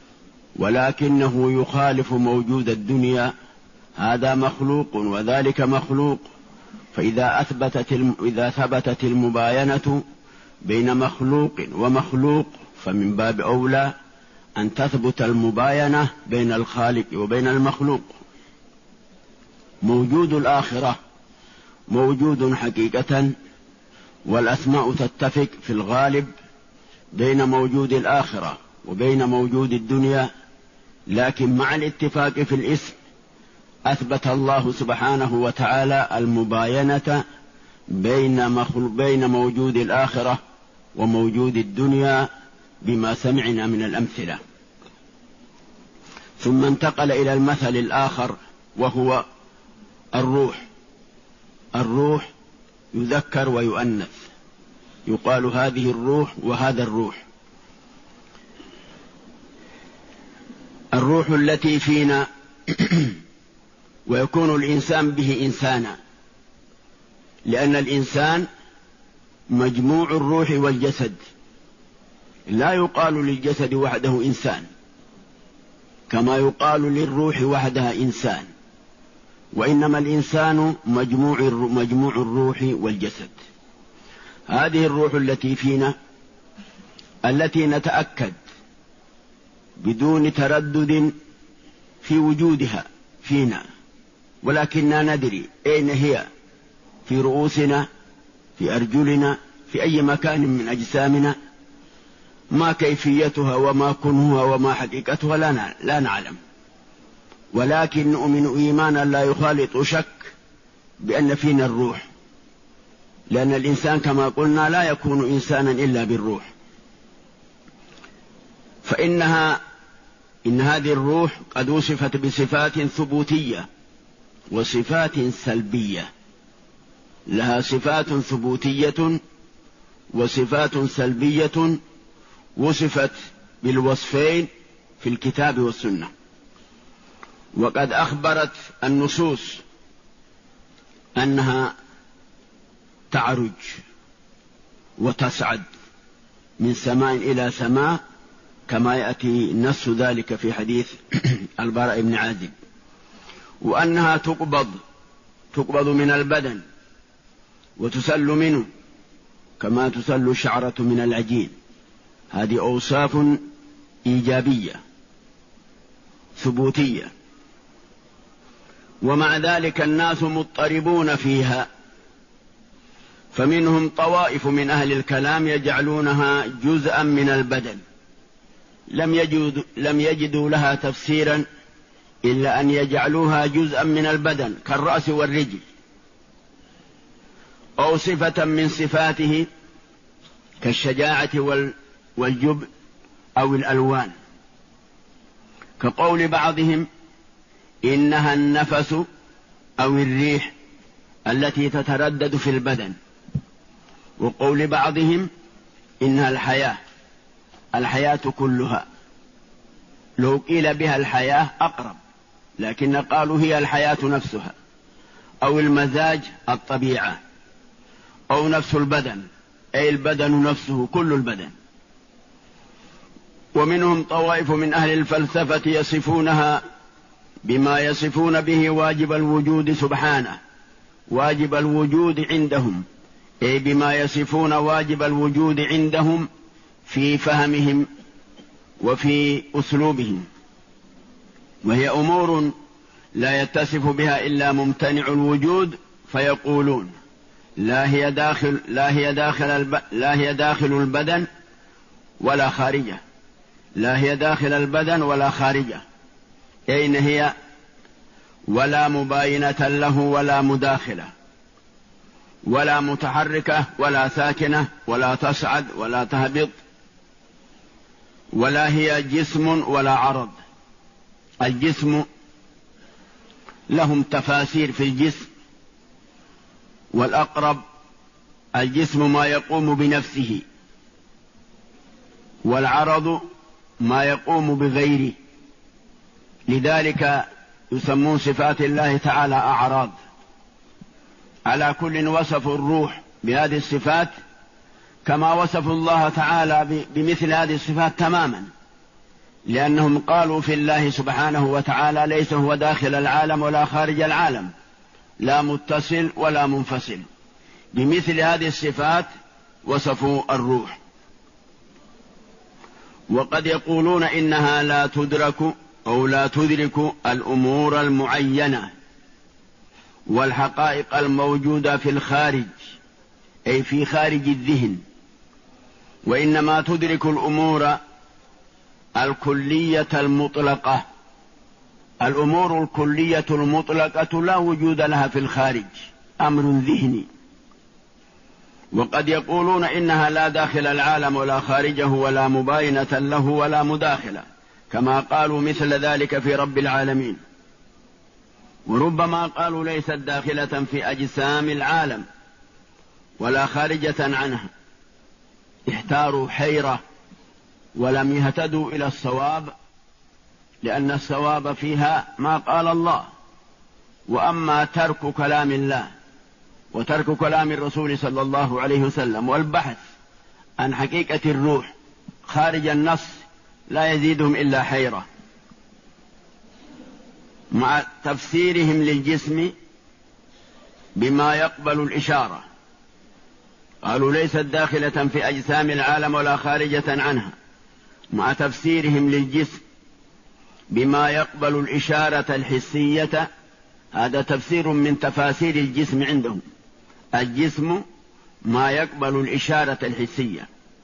ولكنه يخالف موجود الدنيا. هذا مخلوق وذلك مخلوق. فإذا ثبتت المباينة بين مخلوق ومخلوق، فمن باب أولى أن تثبت المباينة بين الخالق وبين المخلوق. موجود الآخرة موجود حقيقة، والأسماء تتفق في الغالب بين موجود الآخرة وبين موجود الدنيا، لكن مع الاتفاق في الاسم أثبت الله سبحانه وتعالى المباينة بين موجود الآخرة وموجود الدنيا بما سمعنا من الأمثلة. ثم انتقل إلى المثل الآخر وهو الروح. الروح يذكر ويؤنث، يقال هذه الروح وهذا الروح. الروح التي فينا ويكون الإنسان به إنسانا، لأن الإنسان مجموع الروح والجسد، لا يقال للجسد وحده إنسان كما يقال للروح وحدها إنسان، وإنما الإنسان مجموع الروح والجسد. هذه الروح التي فينا التي نتأكد بدون تردد في وجودها فينا، ولكننا ندري أين هي، في رؤوسنا، في أرجلنا، في أي مكان من أجسامنا. ما كيفيتها وما كنهها وما حقيقتها لا نعلم، ولكن نؤمن إيمانا لا يخالط شك بأن فينا الروح، لأن الإنسان كما قلنا لا يكون إنسانا إلا بالروح. إن هذه الروح قد وصفت بصفات ثبوتية وصفات سلبية، لها صفات ثبوتية وصفات سلبية، وصفت بالوصفين في الكتاب والسنة. وقد أخبرت النصوص أنها تعرج وتصعد من سماء إلى سماء، كما يأتي نص ذلك في حديث البراء بن عازب، وأنها تقبض من البدن وتسل منه كما تسل الشعرة من العجين. هذه أوصاف إيجابية ثبوتية، ومع ذلك الناس مضطربون فيها، فمنهم طوائف من أهل الكلام يجعلونها جزءا من البدن، لم يجدوا لها تفسيرا إلا أن يجعلوها جزءا من البدن كالرأس والرجل، أو صفة من صفاته كالشجاعة والجبن أو الألوان، كقول بعضهم إنها النفس أو الريح التي تتردد في البدن، وقول بعضهم إنها الحياة كلها. لو قيل بها الحياة أقرب، لكن قالوا هي الحياة نفسها، أو المزاج الطبيعة، أو نفس البدن، أي البدن نفسه كل البدن. ومنهم طوائف من أهل الفلسفة يصفونها بما يصفون به واجب الوجود سبحانه، واجب الوجود عندهم، أي بما يصفون واجب الوجود عندهم في فهمهم وفي أسلوبهم، وهي أمور لا يتصف بها إلا ممتنع الوجود، فيقولون لا هي داخل البدن ولا خارجه، لا هي داخل البدن ولا خارجه، أين هي؟ ولا مباينة له ولا مداخلة، ولا متحركة ولا ساكنة، ولا تصعد ولا تهبط، ولا هي جسم ولا عرض. الجسم لهم تفاسير في الجسم، والأقرب الجسم ما يقوم بنفسه، والعرض ما يقوم بغيره، لذلك يسمون صفات الله تعالى أعراض. على كل وصفوا الروح بهذه الصفات كما وصفوا الله تعالى بمثل هذه الصفات تماما، لأنهم قالوا في الله سبحانه وتعالى ليس هو داخل العالم ولا خارج العالم، لا متصل ولا منفصل. بمثل هذه الصفات وصفوا الروح. وقد يقولون إنها لا تدرك أو لا تدرك الأمور المعينة والحقائق الموجودة في الخارج، أي في خارج الذهن، وإنما تدرك الأمور الكلية المطلقة. الأمور الكلية المطلقة لا وجود لها في الخارج، أمر ذهني. وقد يقولون إنها لا داخل العالم ولا خارجه ولا مباينة له ولا مداخلة، كما قالوا مثل ذلك في رب العالمين. وربما قالوا ليست داخلة في أجسام العالم ولا خارجة عنها، احتاروا حيرة ولم يهتدوا إلى الصواب، لأن الصواب فيها ما قال الله. وأما ترك كلام الله وترك كلام الرسول صلى الله عليه وسلم والبحث عن حقيقة الروح خارج النص لا يزيدهم إلا حيرة، مع تفسيرهم للجسم بما يقبل الإشارة. قالوا ليست داخلة في أجسام العالم ولا خارجة عنها، مع تفسيرهم للجسم بما يقبل الإشارة الحسية. هذا تفسير من تفاسير الجسم عندهم، الجسم ما يقبل الإشارة الحسية،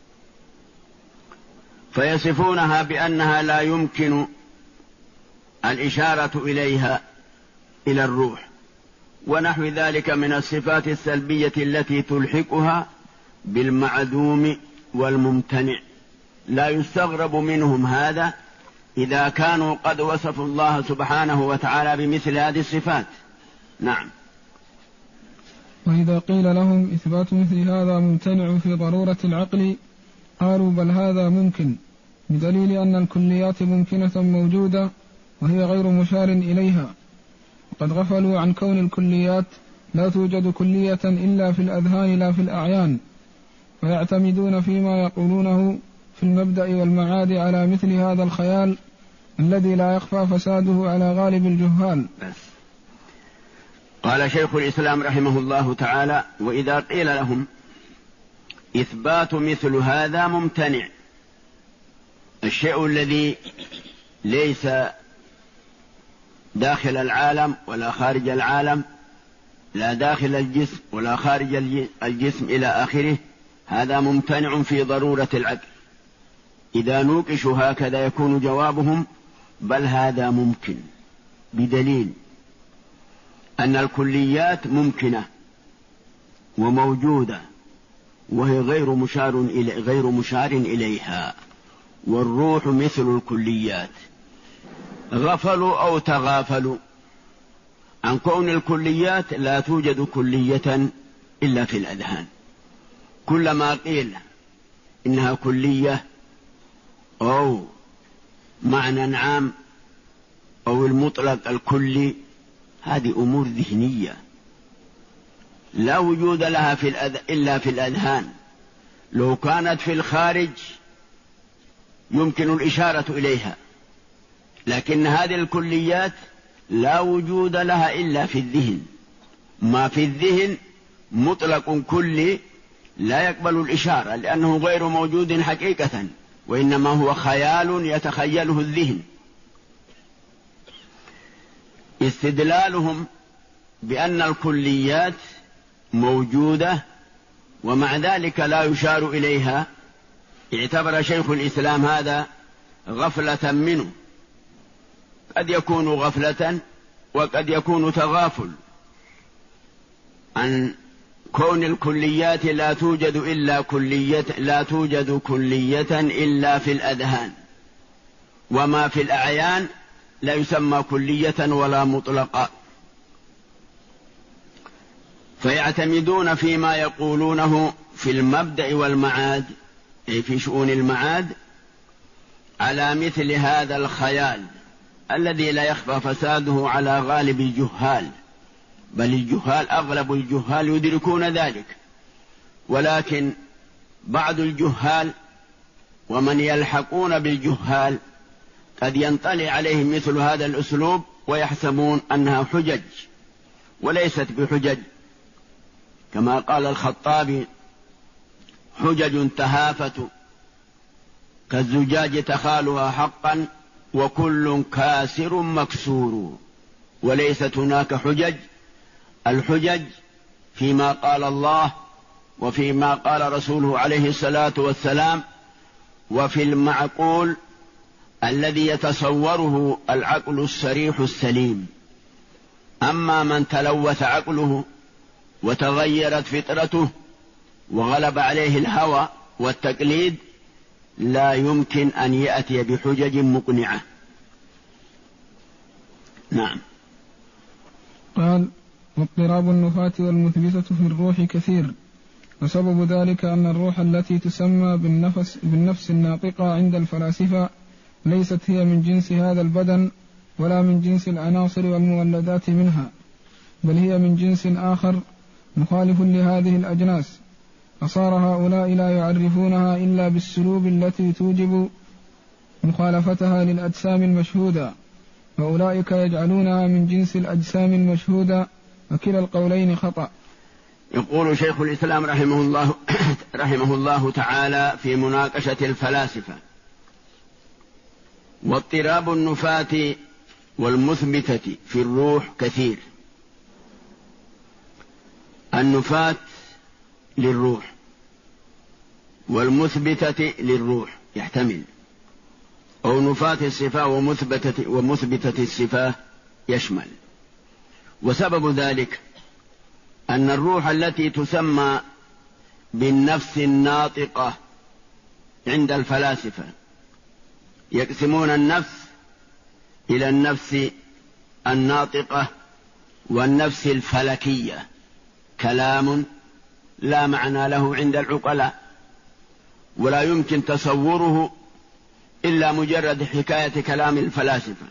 فيصفونها بأنها لا يمكن الإشارة إليها إلى الروح، ونحو ذلك من الصفات السلبية التي تلحقها بالمعدوم والممتنع. لا يستغرب منهم هذا إذا كانوا قد وصفوا الله سبحانه وتعالى بمثل هذه الصفات. نعم. وإذا قيل لهم إثبات مثل هذا ممتنع في ضرورة العقل قالوا بل هذا ممكن، بدليل أن الكليات ممكنة موجودة وهي غير مشار إليها، وقد غفلوا عن كون الكليات لا توجد كلية إلا في الأذهان لا في الأعيان، ويعتمدون فيما يقولونه في المبدأ والمعاد على مثل هذا الخيال الذي لا يخفى فساده على غالب الجهال. قال شيخ الإسلام رحمه الله تعالى: وإذا قيل لهم إثبات مثل هذا ممتنع، الشيء الذي ليس داخل العالم ولا خارج العالم، لا داخل الجسم ولا خارج الجسم إلى آخره، هذا ممتنع في ضرورة العقل. إذا نوقشوا هكذا يكون جوابهم بل هذا ممكن، بدليل أن الكليات ممكنة وموجودة وهي غير مشار إليها، والروح مثل الكليات. غفلوا أو تغافلوا عن كون الكليات لا توجد كلية إلا في الأذهان. كلما قيل إنها كلية أو معنى عام أو المطلق الكلي، هذه أمور ذهنية لا وجود لها إلا في الأذهان. لو كانت في الخارج يمكن الإشارة إليها، لكن هذه الكليات لا وجود لها إلا في الذهن. ما في الذهن مطلق كلي لا يقبل الإشارة، لأنه غير موجود حقيقة، وإنما هو خيال يتخيله الذهن. استدلالهم بأن الكليات موجودة ومع ذلك لا يشار إليها، اعتبر شيخ الإسلام هذا غفلة منه، قد يكون غفلة وقد يكون تغافل عن كون الكليات لا توجد كلية إلا في الأذهان، وما في الأعيان لا يسمى كلية ولا مطلقة. فيعتمدون فيما يقولونه في المبدأ والمعاد، أي في شؤون المعاد، على مثل هذا الخيال الذي لا يخفى فساده على غالب الجهال، بل الجهال أغلب الجهال يدركون ذلك، ولكن بعض الجهال ومن يلحقون بالجهال قد ينطلي عليهم مثل هذا الأسلوب ويحسبون أنها حجج وليست بحجج، كما قال الخطابي: حجج تهافت كالزجاج تخالها حقا وكل كاسر مكسور. وليست هناك حجج، الحجج فيما قال الله وفيما قال رسوله عليه الصلاة والسلام، وفي المعقول الذي يتصوره العقل الصريح السليم. أما من تلوث عقله وتغيرت فطرته وغلب عليه الهوى والتقليد لا يمكن أن يأتي بحجج مقنعة. نعم. قال: واضطراب النفاة والمثبتة في الروح كثير، وسبب ذلك أن الروح التي تسمى بالنفس الناطقة عند الفلاسفة ليست هي من جنس هذا البدن ولا من جنس العناصر والمولدات منها، بل هي من جنس آخر مخالف لهذه الأجناس، فصار هؤلاء لا يعرفونها إلا بالسلوب التي توجب مخالفتها للأجسام المشهودة، وأولئك يجعلونها من جنس الأجسام المشهودة، وكلا القولين خطأ. يقول شيخ الإسلام رحمه الله تعالى في مناقشة الفلاسفة: واضطراب النفاة والمثبتة في الروح كثير. النفاة للروح والمثبتة للروح يحتمل، أو نفاة الصفة ومثبتة الصفة يشمل. وسبب ذلك أن الروح التي تسمى بالنفس الناطقة عند الفلاسفة يقسمون النفس إلى النفس الناطقة والنفس الفلكية، كلام لا معنى له عند العقلاء، ولا يمكن تصوره إلا مجرد حكاية كلام الفلاسفة.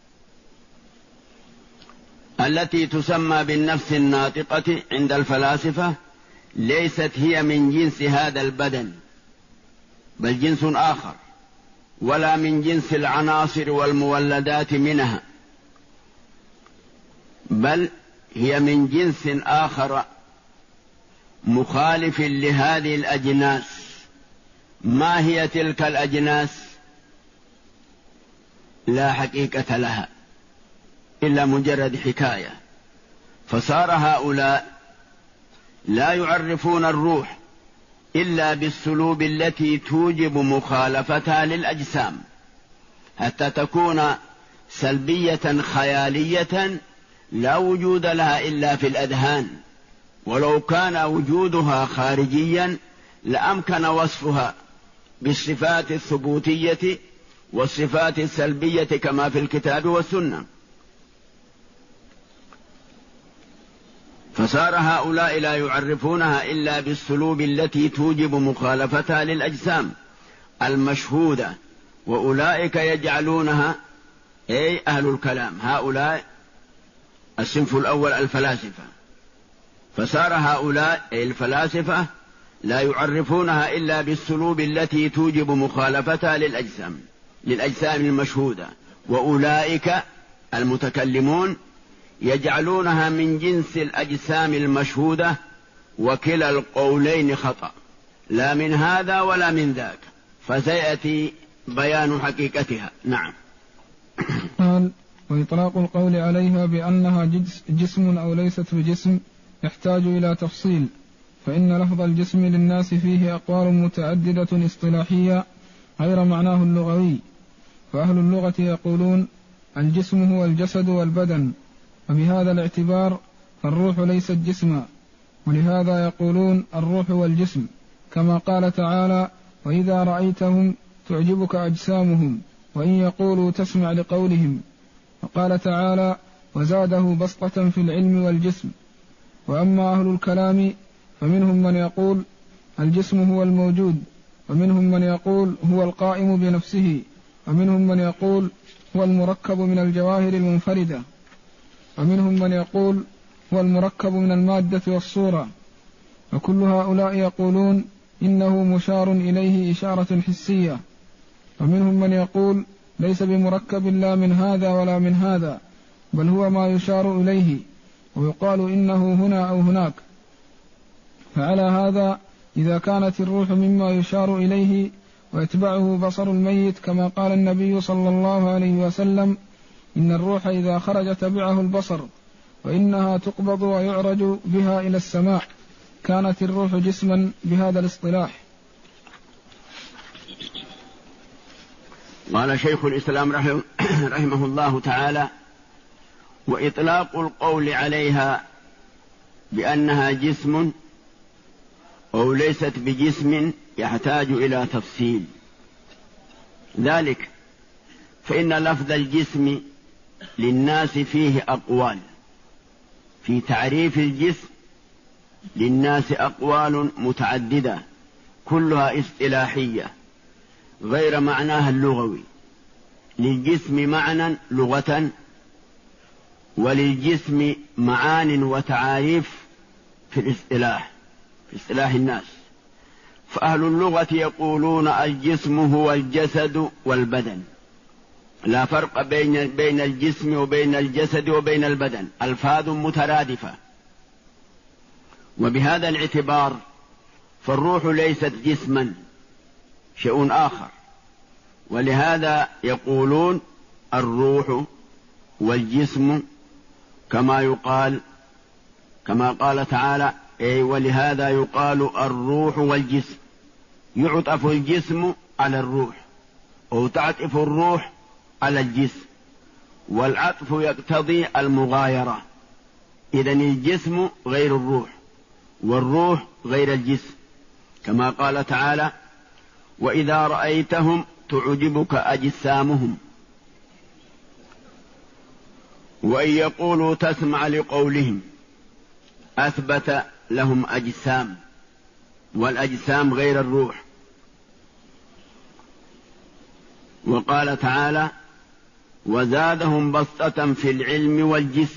التي تسمى بالنفس الناطقة عند الفلاسفة ليست هي من جنس هذا البدن، بل جنس آخر، ولا من جنس العناصر والمولدات منها، بل هي من جنس آخر مخالف لهذه الأجناس. ما هي تلك الأجناس؟ لا حقيقة لها إلا مجرد حكاية. فصار هؤلاء لا يعرفون الروح إلا بالسلوب التي توجب مخالفتها للأجسام، حتى تكون سلبية خيالية لا وجود لها إلا في الأذهان، ولو كان وجودها خارجيا لأمكن وصفها بالصفات الثبوتية والصفات السلبية كما في الكتاب والسنة. فصار هؤلاء لا يعرفونها إلا بالسلوب التي توجب مخالفتها للأجسام المشهودة، وأولئك يجعلونها أي أهل الكلام، هؤلاء الصنف الأول الفلاسفة. فصار هؤلاء أي الفلاسفة لا يعرفونها إلا بالسلوب التي توجب مخالفتها للأجسام المشهودة، وأولئك المتكلمون يجعلونها من جنس الأجسام المشهودة، وكلا القولين خطأ، لا من هذا ولا من ذاك، فسيأتي بيان حقيقتها. نعم. قال: وإطلاق القول عليها بأنها جسم أو ليست بجسم يحتاج إلى تفصيل، فإن لفظ الجسم للناس فيه أقوال متعددة اصطلاحية غير معناه اللغوي. فأهل اللغة يقولون الجسم هو الجسد والبدن، وبهذا الاعتبار فالروح ليست جسما، ولهذا يقولون الروح والجسم، كما قال تعالى: وإذا رأيتهم تعجبك أجسامهم وإن يقولوا تسمع لقولهم. وقال تعالى: وزاده بسطة في العلم والجسم. وأما أهل الكلام فمنهم من يقول الجسم هو الموجود، ومنهم من يقول هو القائم بنفسه، ومنهم من يقول هو المركب من الجواهر المنفردة، ومنهم من يقول هو المركب من المادة والصورة. وكل هؤلاء يقولون إنه مشار إليه إشارة حسية. ومنهم من يقول ليس بمركب لا من هذا ولا من هذا، بل هو ما يشار إليه، ويقال إنه هنا أو هناك. فعلى هذا إذا كانت الروح مما يشار إليه ويتبعه بصر الميت، كما قال النبي صلى الله عليه وسلم: إن الروح إذا خرج تبعه البصر، وإنها تقبض ويعرج بها إلى السماء، كانت الروح جسما بهذا الاصطلاح. قال شيخ الإسلام رحمه الله تعالى: وإطلاق القول عليها بأنها جسم أو ليست بجسم يحتاج إلى تفصيل. ذلك فإن لفظ الجسم للناس فيه أقوال، في تعريف الجسم للناس أقوال متعددة كلها اصطلاحية غير معناها اللغوي. للجسم معنى لغة، وللجسم معان وتعاريف في الإصطلاح، في اصطلاح الناس. فأهل اللغة يقولون الجسم هو الجسد والبدن، لا فرق بين الجسم وبين الجسد وبين البدن، ألفاظ مترادفة. وبهذا الاعتبار فالروح ليست جسما، شيء آخر. ولهذا يقولون الروح والجسم كما قال تعالى: ولهذا يقال الروح والجسم. يعطف الجسم على الروح أو تعطف الروح على الجسم، والعطف يقتضي المغايرة. إذن الجسم غير الروح والروح غير الجسم، كما قال تعالى: وإذا رأيتهم تعجبك أجسامهم وإن يقولوا تسمع لقولهم. أثبت لهم أجسام، والأجسام غير الروح. وقال تعالى: وزادهم بسطة في العلم والجسم.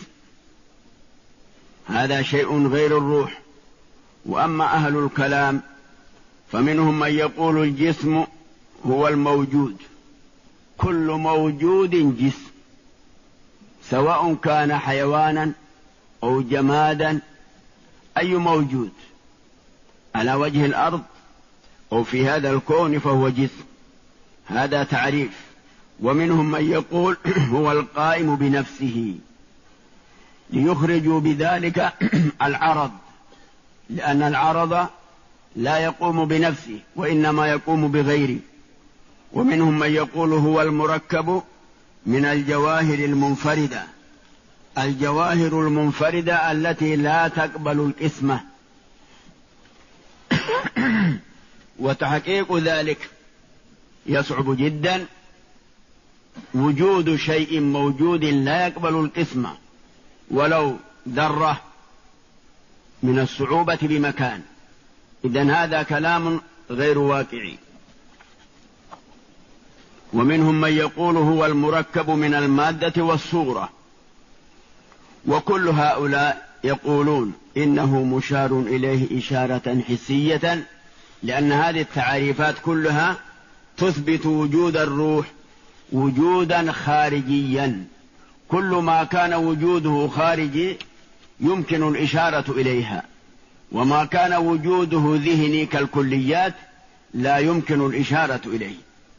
هذا شيء غير الروح. وأما أهل الكلام فمنهم من يقول الجسم هو الموجود، كل موجود جسم، سواء كان حيوانا أو جمادا، أي موجود على وجه الأرض أو في هذا الكون فهو جسم. هذا تعريف. ومنهم من يقول هو القائم بنفسه، ليخرجوا بذلك العرض، لأن العرض لا يقوم بنفسه وإنما يقوم بغيره. ومنهم من يقول هو المركب من الجواهر المنفردة، الجواهر المنفردة التي لا تقبل القسمة. وتحقيق ذلك يصعب جدا، وجود شيء موجود لا يقبل القسمة ولو ذرة من الصعوبة بمكان. إذن هذا كلام غير واقعي. ومنهم من يقول هو المركب من المادة والصورة، وكل هؤلاء يقولون إنه مشار إليه إشارة حسية، لأن هذه التعريفات كلها تثبت وجود الروح وجودا خارجيا. كل ما كان وجوده خارجي يمكن الإشارة إليها، وما كان وجوده ذهني كالكليات لا يمكن الإشارة إليه.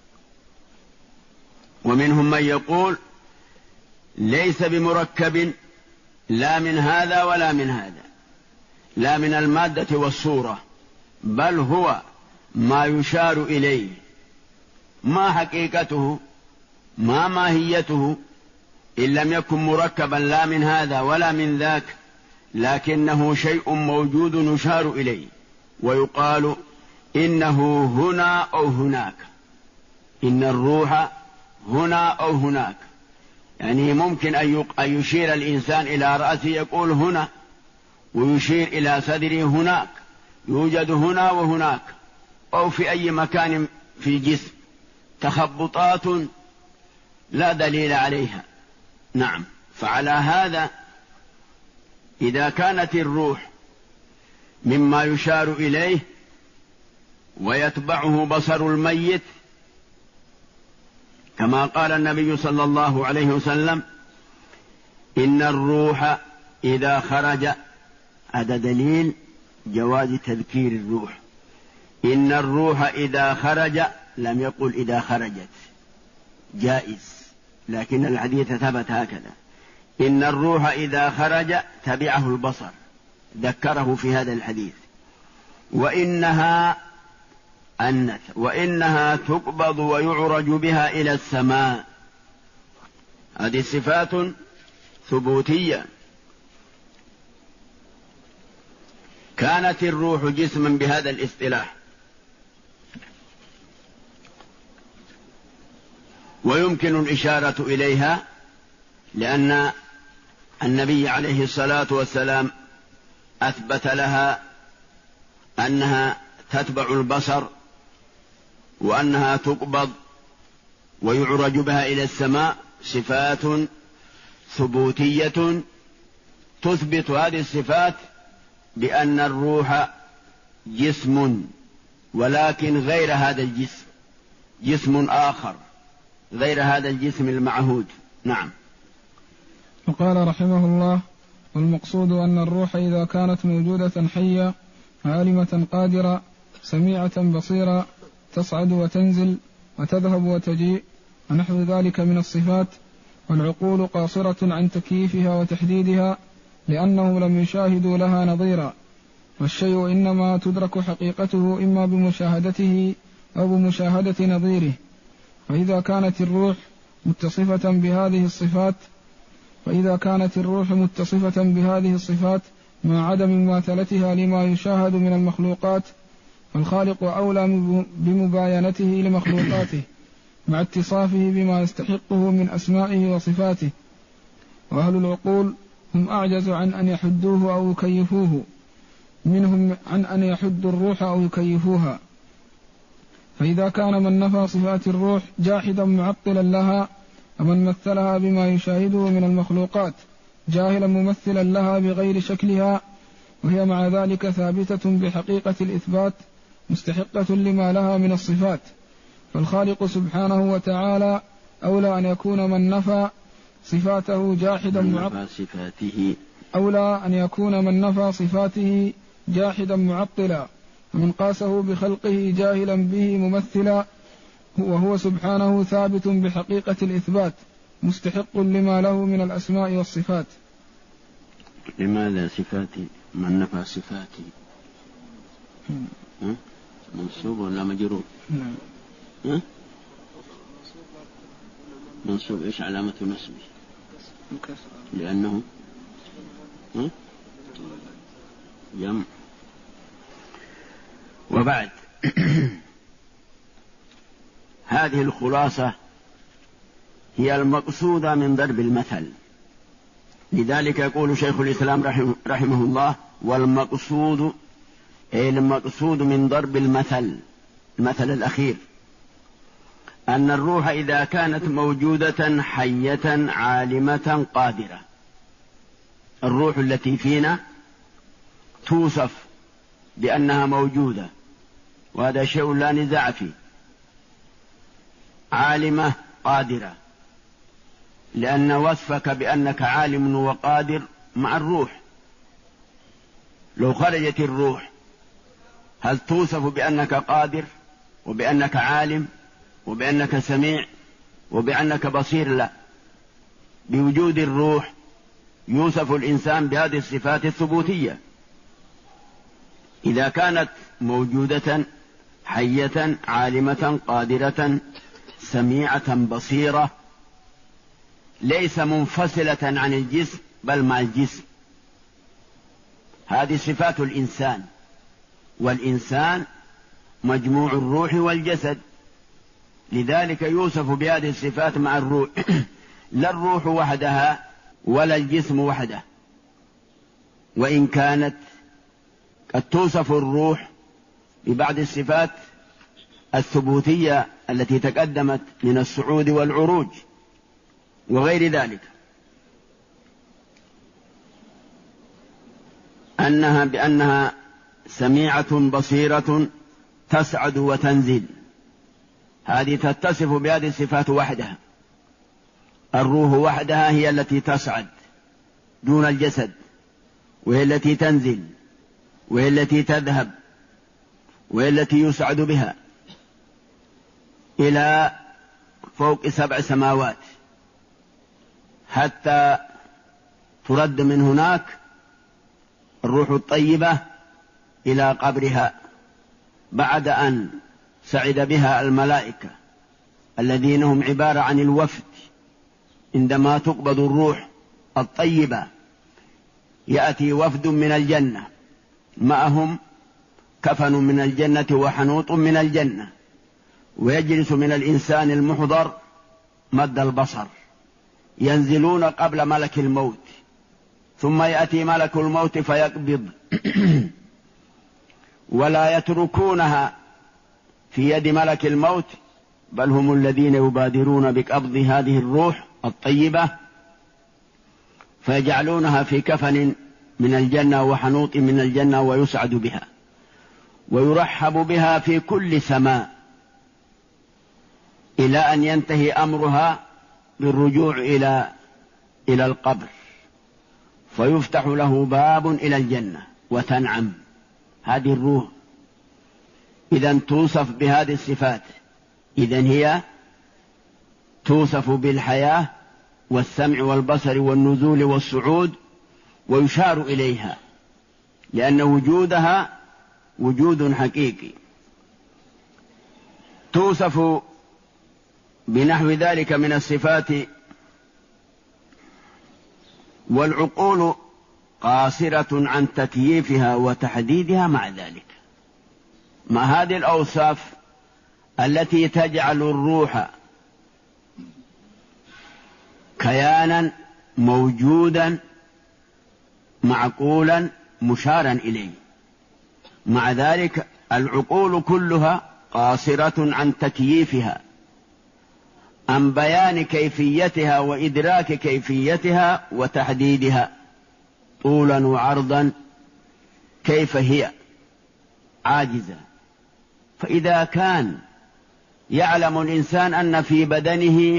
ومنهم من يقول ليس بمركب لا من هذا ولا من هذا، لا من المادة والصورة، بل هو ما يشار إليه. ما حقيقته، ما ماهيته، إن لم يكن مركبا لا من هذا ولا من ذاك، لكنه شيء موجود يشار إليه. ويقال إنه هنا أو هناك، إن الروح هنا أو هناك. يعني ممكن أن يشير الإنسان إلى رأسه يقول هنا، ويشير إلى صدره هناك، يوجد هنا وهناك، أو في أي مكان في الجسم. تخبطات لا دليل عليها. نعم. فعلى هذا إذا كانت الروح مما يشار إليه ويتبعه بصر الميت، كما قال النبي صلى الله عليه وسلم: إن الروح إذا خرج. هذا دليل جواز تذكير الروح. إن الروح إذا خرج، لم يقل إذا خرجت، جائز، لكن الحديث ثبت هكذا: إن الروح إذا خرج تبعه البصر، ذكره في هذا الحديث. وإنها أنث، وإنها تقبض ويعرج بها إلى السماء. هذه صفات ثبوتية. كانت الروح جسما بهذا الاصطلاح، ويمكن الإشارة إليها لأن النبي عليه الصلاة والسلام أثبت لها أنها تتبع البصر، وأنها تقبض ويعرج بها إلى السماء، صفات ثبوتية تثبت هذه الصفات بأن الروح جسم، ولكن غير هذا الجسم، جسم آخر غير هذا الجسم المعهود. نعم. وقال رحمه الله: والمقصود أن الروح إذا كانت موجودة حية عالمة قادرة سميعة بصيرة تصعد وتنزل وتذهب وتجيء ونحو ذلك من الصفات، والعقول قاصرة عن تكييفها وتحديدها لأنهم لم يشاهدوا لها نظيرا، والشيء إنما تدرك حقيقته إما بمشاهدته أو بمشاهدة نظيره. فإذا كانت الروح متصفة بهذه الصفات مع عدم مماثلتها لما يشاهد من المخلوقات، فالخالق أولى بمباينته لمخلوقاته مع اتصافه بما يستحقه من أسمائه وصفاته، وأهل العقول هم أعجز عن أن يحدوه أو يكيفوه منهم عن أن يحدوا الروح أو يكيفوها. فإذا كان من نفى صفات الروح جاحدا معطلا لها، ومن مثلها بما يشاهده من المخلوقات جاهلا ممثلا لها بغير شكلها، وهي مع ذلك ثابتة بحقيقة الإثبات مستحقة لما لها من الصفات، فالخالق سبحانه وتعالى أولى أن يكون من نفى صفاته جاحدا معطلا، ومن قاسه بخلقه جاهلا به ممثلا، وهو سبحانه ثابت بحقيقة الإثبات مستحق لما له من الأسماء والصفات. لماذا صفاتي؟ من نفى صفاتي منصوب ولا مجرور؟ نعم. منصوب. إيش علامة نصبه؟ لأنه جمع. وبعد هذه الخلاصة هي المقصودة من ضرب المثل. لذلك يقول شيخ الإسلام رحمه الله: والمقصود أي المقصود من ضرب المثل الأخير أن الروح إذا كانت موجودة حية عالمة قادرة، الروح التي فينا توصف بأنها موجودة، وهذا شيء لا نزاع فيه، عالمة قادرة، لأن وصفك بأنك عالم وقادر مع الروح. لو خرجت الروح هل توصف بأنك قادر وبأنك عالم وبأنك سميع وبأنك بصير؟ لا، بوجود الروح يوصف الإنسان بهذه الصفات الثبوتية. إذا كانت موجودة حية عالمة قادرة سميعة بصيرة، ليس منفصلة عن الجسم بل مع الجسم، هذه صفات الإنسان، والإنسان مجموع الروح والجسد، لذلك يوصف بهذه الصفات مع الروح لا الروح وحدها ولا الجسم وحده. وإن كانت قد توصف الروح ببعض الصفات الثبوتية التي تقدمت من الصعود والعروج وغير ذلك، بأنها سميعة بصيرة تصعد وتنزل، هذه تتصف بهذه الصفات وحدها. الروح وحدها هي التي تصعد دون الجسد، وهي التي تنزل، وهي التي تذهب، وهي التي يصعد بها إلى فوق 7 سماوات، حتى ترد من هناك الروح الطيبة إلى قبرها بعد أن سعد بها الملائكة الذين هم عبارة عن الوفد. عندما تقبض الروح الطيبة يأتي وفد من الجنة معهم كفن من الجنة وحنوط من الجنة، ويجلس من الإنسان المحضر مد البصر، ينزلون قبل ملك الموت، ثم يأتي ملك الموت فيقبض ولا يتركونها في يد ملك الموت، بل هم الذين يبادرون بقبض هذه الروح الطيبة فيجعلونها في كفن من الجنة وحنوط من الجنة، ويسعد بها ويرحب بها في كل سماء إلى أن ينتهي أمرها بالرجوع إلى القبر، فيفتح له باب إلى الجنة وتنعم هذه الروح. إذن توصف بهذه الصفات، إذن هي توصف بالحياة والسمع والبصر والنزول والصعود، ويشار إليها لأن وجودها وجود حقيقي. توصف بنحو ذلك من الصفات. والعقول قاصرة عن تكييفها وتحديدها مع ذلك، مع هذه الأوصاف التي تجعل الروح كيانا موجودا معقولا مشارا إليه، مع ذلك العقول كلها قاصرة عن تكييفها، عن بيان كيفيتها وإدراك كيفيتها وتحديدها طولا وعرضا كيف هي، عاجزة. فإذا كان يعلم الإنسان أن في بدنه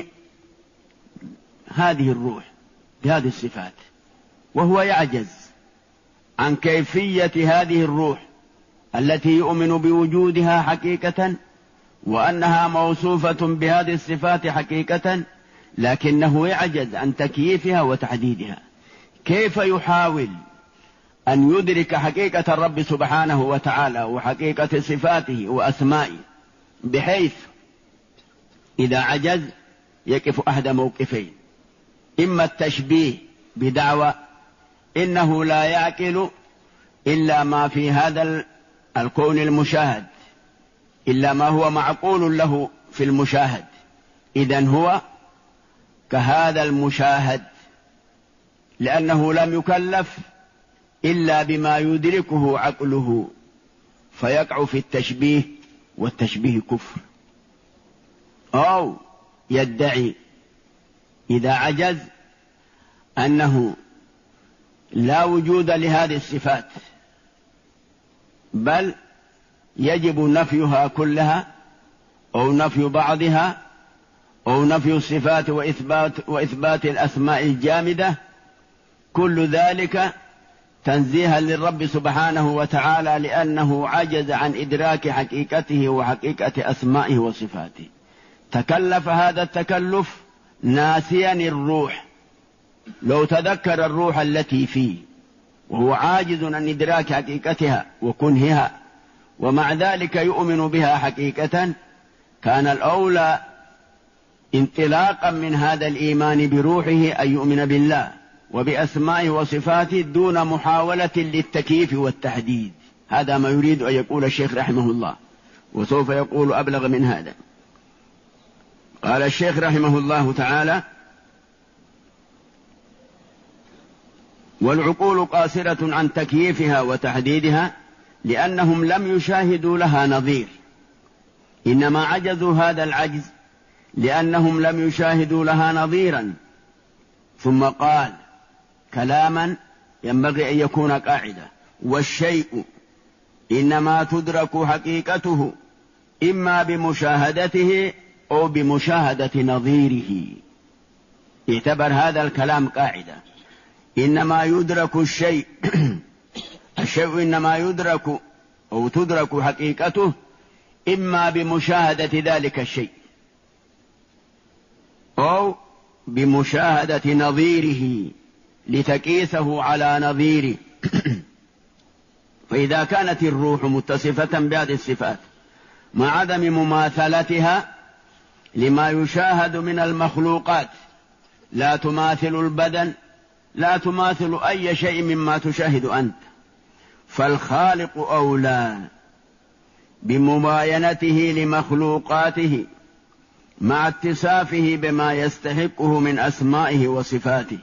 هذه الروح بهذه الصفات، وهو يعجز عن كيفية هذه الروح التي يؤمن بوجودها حقيقة وأنها موصوفة بهذه الصفات حقيقة، لكنه يعجز عن تكييفها وتحديدها، كيف يحاول أن يدرك حقيقة الرب سبحانه وتعالى وحقيقة صفاته وأسمائه، بحيث إذا عجز يقف أحد موقفين: إما التشبيه بدعوى إنه لا يعقل إلا ما في هذا الكون المشاهد، إلا ما هو معقول له في المشاهد، إذن هو كهذا المشاهد، لأنه لم يكلف إلا بما يدركه عقله، فيقع في التشبيه، والتشبيه كفر. أو يدعي إذا عجز أنه لا وجود لهذه الصفات، بل يجب نفيها كلها أو نفي بعضها أو نفي الصفات وإثبات الأسماء الجامدة، كل ذلك تنزيها للرب سبحانه وتعالى، لأنه عجز عن إدراك حقيقته وحقيقة أسمائه وصفاته. تكلف هذا التكلف ناسيا الروح، لو تذكر الروح التي فيه وهو عاجز عن إدراك حقيقتها وكنهها، ومع ذلك يؤمن بها حقيقة، كان الأولى انطلاقا من هذا الإيمان بروحه أن يؤمن بالله وبأسمائه وصفاته دون محاولة للتكييف والتحديد. هذا ما يريد أن يقول الشيخ رحمه الله، وسوف يقول أبلغ من هذا. قال الشيخ رحمه الله تعالى: والعقول قاصرة عن تكييفها وتحديدها لأنهم لم يشاهدوا لها نظير، إنما عجزوا هذا العجز لأنهم لم يشاهدوا لها نظيرا. ثم قال كلاما ينبغي أن يكون قاعدة: والشيء إنما تدرك حقيقته إما بمشاهدته أو بمشاهدة نظيره. اعتبر هذا الكلام قاعدة: إنما يدرك الشيء الشيء إنما يدرك أو تدرك حقيقته إما بمشاهدة ذلك الشيء أو بمشاهدة نظيره لتقيسه على نظيره. فإذا كانت الروح متصفة بهذه الصفات مع عدم مماثلتها لما يشاهد من المخلوقات، لا تماثل البدن، لا تماثل أي شيء مما تشاهد أنت، فالخالق أولى بمباينته لمخلوقاته مع اتصافه بما يستحقه من أسمائه وصفاته.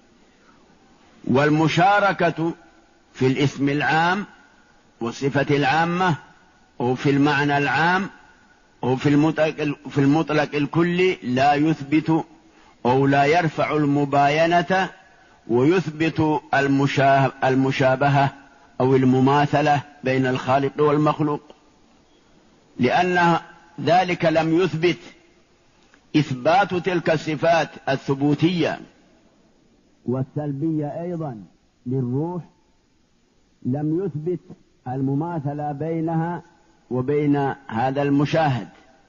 والمشاركة في الاسم العام والصفة العامة أو في المعنى العام أو في المطلق الكلي لا يثبت أو لا يرفع المباينة ويثبت المشابهة أو المماثلة بين الخالق والمخلوق، لأن ذلك لم يثبت إثبات تلك الصفات الثبوتية والسلبية أيضا للروح، لم يثبت المماثلة بينها وبين هذا المشاهد،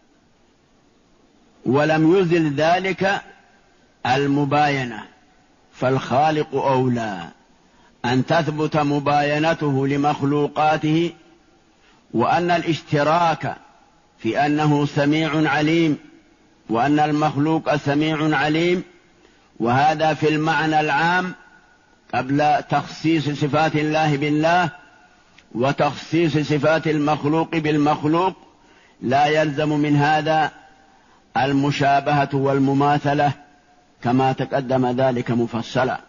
ولم يزل ذلك المباينة. فالخالق أولى أن تثبت مباينته لمخلوقاته، وأن الاشتراك في أنه سميع عليم وأن المخلوق سميع عليم، وهذا في المعنى العام قبل تخصيص صفات الله بالله وتخصيص صفات المخلوق بالمخلوق، لا يلزم من هذا المشابهة والمماثلة كما تقدم ذلك مفصلا.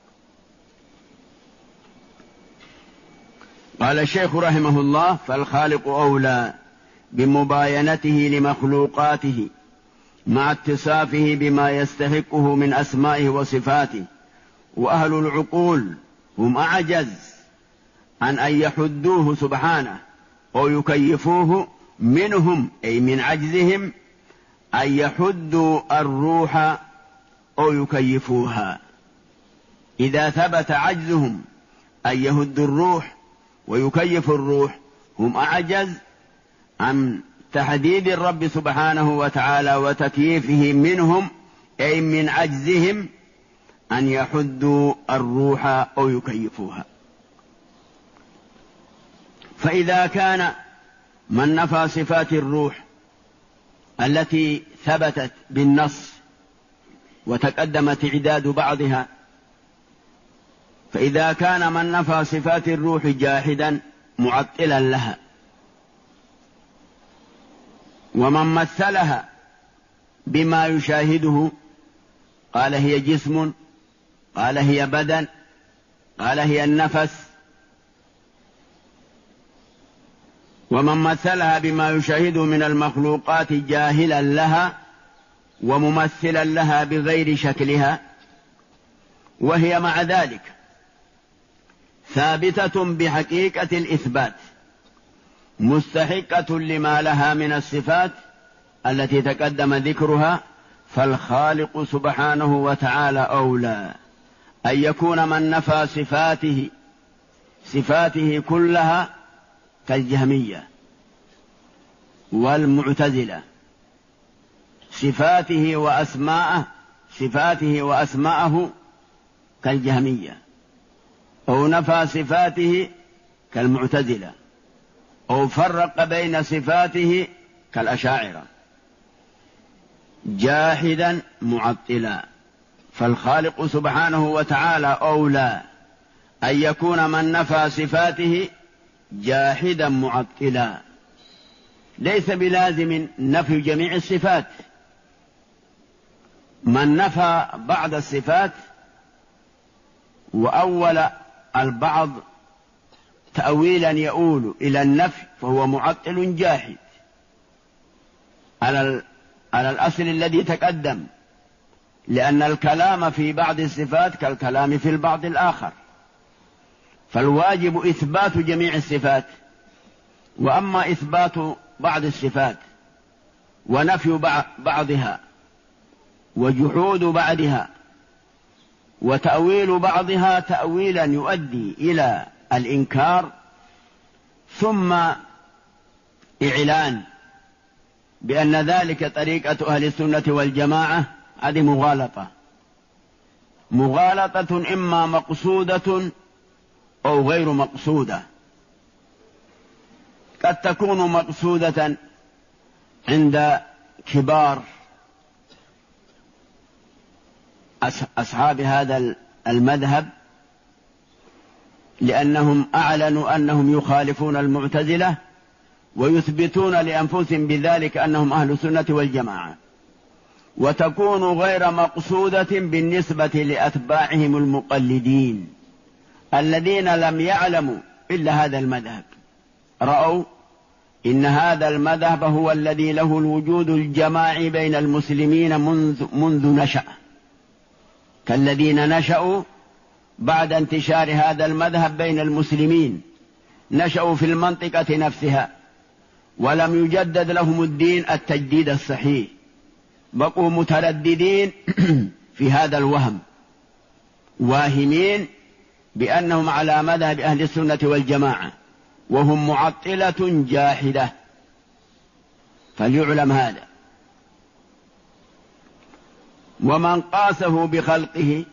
قال الشيخ رحمه الله: فالخالق أولى بمباينته لمخلوقاته مع اتصافه بما يستحقه من أسمائه وصفاته. وأهل العقول هم أعجز عن أن يحدوه سبحانه أو يكيفوه، منهم أي من عجزهم أن يحدوا الروح أو يكيفوها. إذا ثبت عجزهم أن يهدوا الروح ويكيفوا الروح، هم أعجز عن تحديد الرب سبحانه وتعالى وتكييفه منهم، أي من عجزهم أن يحدوا الروح أو يكيفوها. فإذا كان من نفى صفات الروح التي ثبتت بالنص وتقدم تعداد بعضها، فإذا كان من نفى صفات الروح جاحدا معطلا لها، ومن مثلها بما يشاهده قال هي جسم، قال هي بدن، قال هي النفس، ومن مثلها بما يشاهده من المخلوقات جاهلا لها وممثلا لها بغير شكلها، وهي مع ذلك ثابتة بحقيقة الإثبات مستحقة لما لها من الصفات التي تقدم ذكرها. فالخالق سبحانه وتعالى أولى أن يكون من نفى صفاته كلها كالجهمية والمعتزلة، صفاته وأسماءه كالجهمية، أو نفى صفاته كالمعتزلة، أو فرق بين صفاته كالأشاعرة، جاحدا معطلا. فالخالق سبحانه وتعالى أولى أن يكون من نفى صفاته جاحدا معطلا. ليس بلازم نفي جميع الصفات، من نفى بعض الصفات وأول البعض تأويلا يؤول إلى النفي فهو معطل جاحد على الأصل الذي تقدم، لأن الكلام في بعض الصفات كالكلام في البعض الآخر، فالواجب إثبات جميع الصفات. وأما إثبات بعض الصفات ونفي بعضها وجحود بعضها وتأويل بعضها تأويلا يؤدي إلى الإنكار ثم إعلان بأن ذلك طريقة أهل السنة والجماعة، هذه مغالطة إما مقصودة أو غير مقصودة. قد تكون مقصودة عند كبار أصحاب هذا المذهب، لأنهم أعلنوا أنهم يخالفون المعتزلة ويثبتون لأنفسهم بذلك أنهم أهل السنة والجماعة، وتكون غير مقصودة بالنسبة لأتباعهم المقلدين الذين لم يعلموا إلا هذا المذهب، رأوا إن هذا المذهب هو الذي له الوجود الجماعي بين المسلمين منذ نشأ، كالذين نشأوا بعد انتشار هذا المذهب بين المسلمين، نشأوا في المنطقة نفسها ولم يجدد لهم الدين التجديد الصحيح، بقوا مترددين في هذا الوهم، واهمين بأنهم على مذهب أهل السنة والجماعة وهم معطلة جاحدة، فليعلم هذا. ومن قاسه بخلقه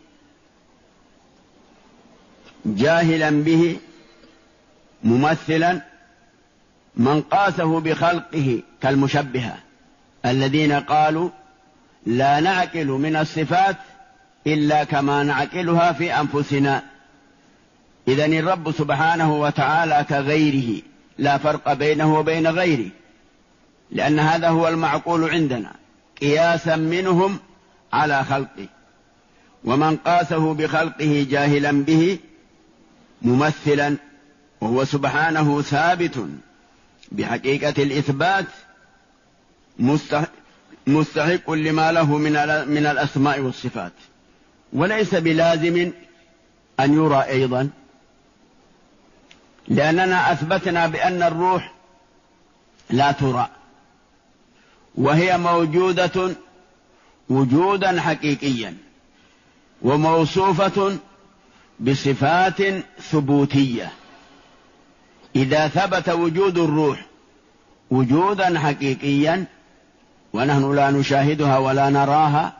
جاهلا به ممثلا، من قاسه بخلقه كالمشبهة الذين قالوا لا نعقل من الصفات إلا كما نعقلها في أنفسنا، إذن الرب سبحانه وتعالى كغيره لا فرق بينه وبين غيره، لأن هذا هو المعقول عندنا قياسا منهم على خلقه. ومن قاسه بخلقه جاهلا به ممثلا، وهو سبحانه ثابت بحقيقة الإثبات مستحق لما له من الأسماء والصفات، وليس بلازم أن يرى أيضا، لأننا أثبتنا بأن الروح لا ترى، وهي موجودة وجودا حقيقيا وموصوفة بصفات ثبوتية. إذا ثبت وجود الروح وجودا حقيقيا ونحن لا نشاهدها ولا نراها،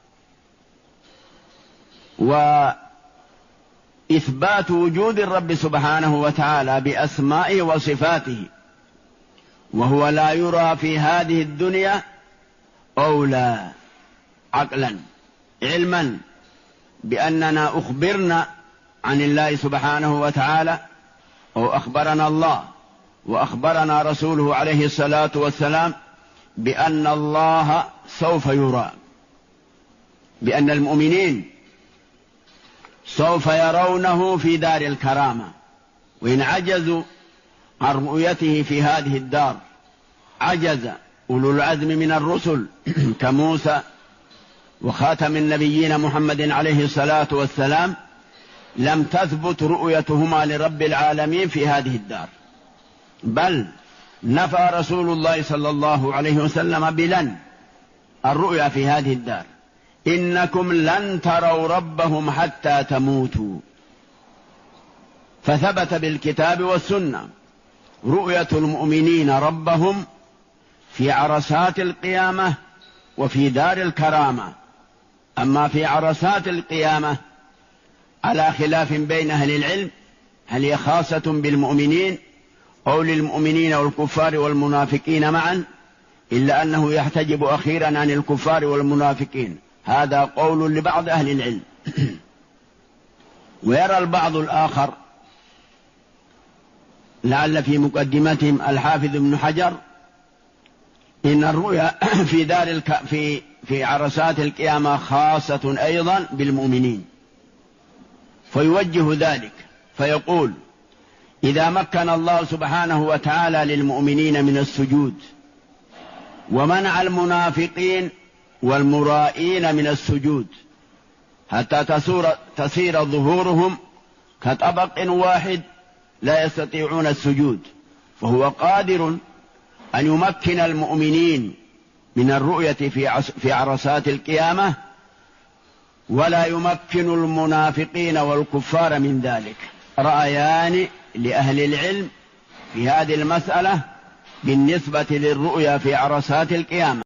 وإثبات وجود الرب سبحانه وتعالى بأسمائه وصفاته وهو لا يرى في هذه الدنيا أولى عقلا علما بأننا أخبرنا عن الله سبحانه وتعالى، أو أخبرنا الله وأخبرنا رسوله عليه الصلاة والسلام بأن الله سوف يرى، بأن المؤمنين سوف يرونه في دار الكرامة، وإن عجزوا عن رؤيته في هذه الدار عجز أولو العزم من الرسل كموسى وخاتم النبيين محمد عليه الصلاة والسلام، لم تثبت رؤيتهما لرب العالمين في هذه الدار، بل نفى رسول الله صلى الله عليه وسلم بلن الرؤيا في هذه الدار، إنكم لن تروا ربهم حتى تموتوا. فثبت بالكتاب والسنة رؤية المؤمنين ربهم في عرصات القيامة وفي دار الكرامة. أما في عرصات القيامة على خلاف بين أهل العلم، هل هي خاصة بالمؤمنين أو للمؤمنين والكفار والمنافقين معا، إلا أنه يحتجب أخيرا عن الكفار والمنافقين، هذا قول لبعض أهل العلم. ويرى البعض الآخر لعل في مقدمتهم الحافظ ابن حجر إن الرؤيا في عرصات القيامة خاصة أيضا بالمؤمنين، فيوجه ذلك فيقول إذا مكن الله سبحانه وتعالى للمؤمنين من السجود ومنع المنافقين والمرائين من السجود حتى تصير ظهورهم كطبق واحد لا يستطيعون السجود، فهو قادر أن يمكن المؤمنين من الرؤية في عرصات القيامة ولا يمكن المنافقين والكفار من ذلك. رأيان لأهل العلم في هذه المسألة بالنسبة للرؤيا في عرصات القيامة.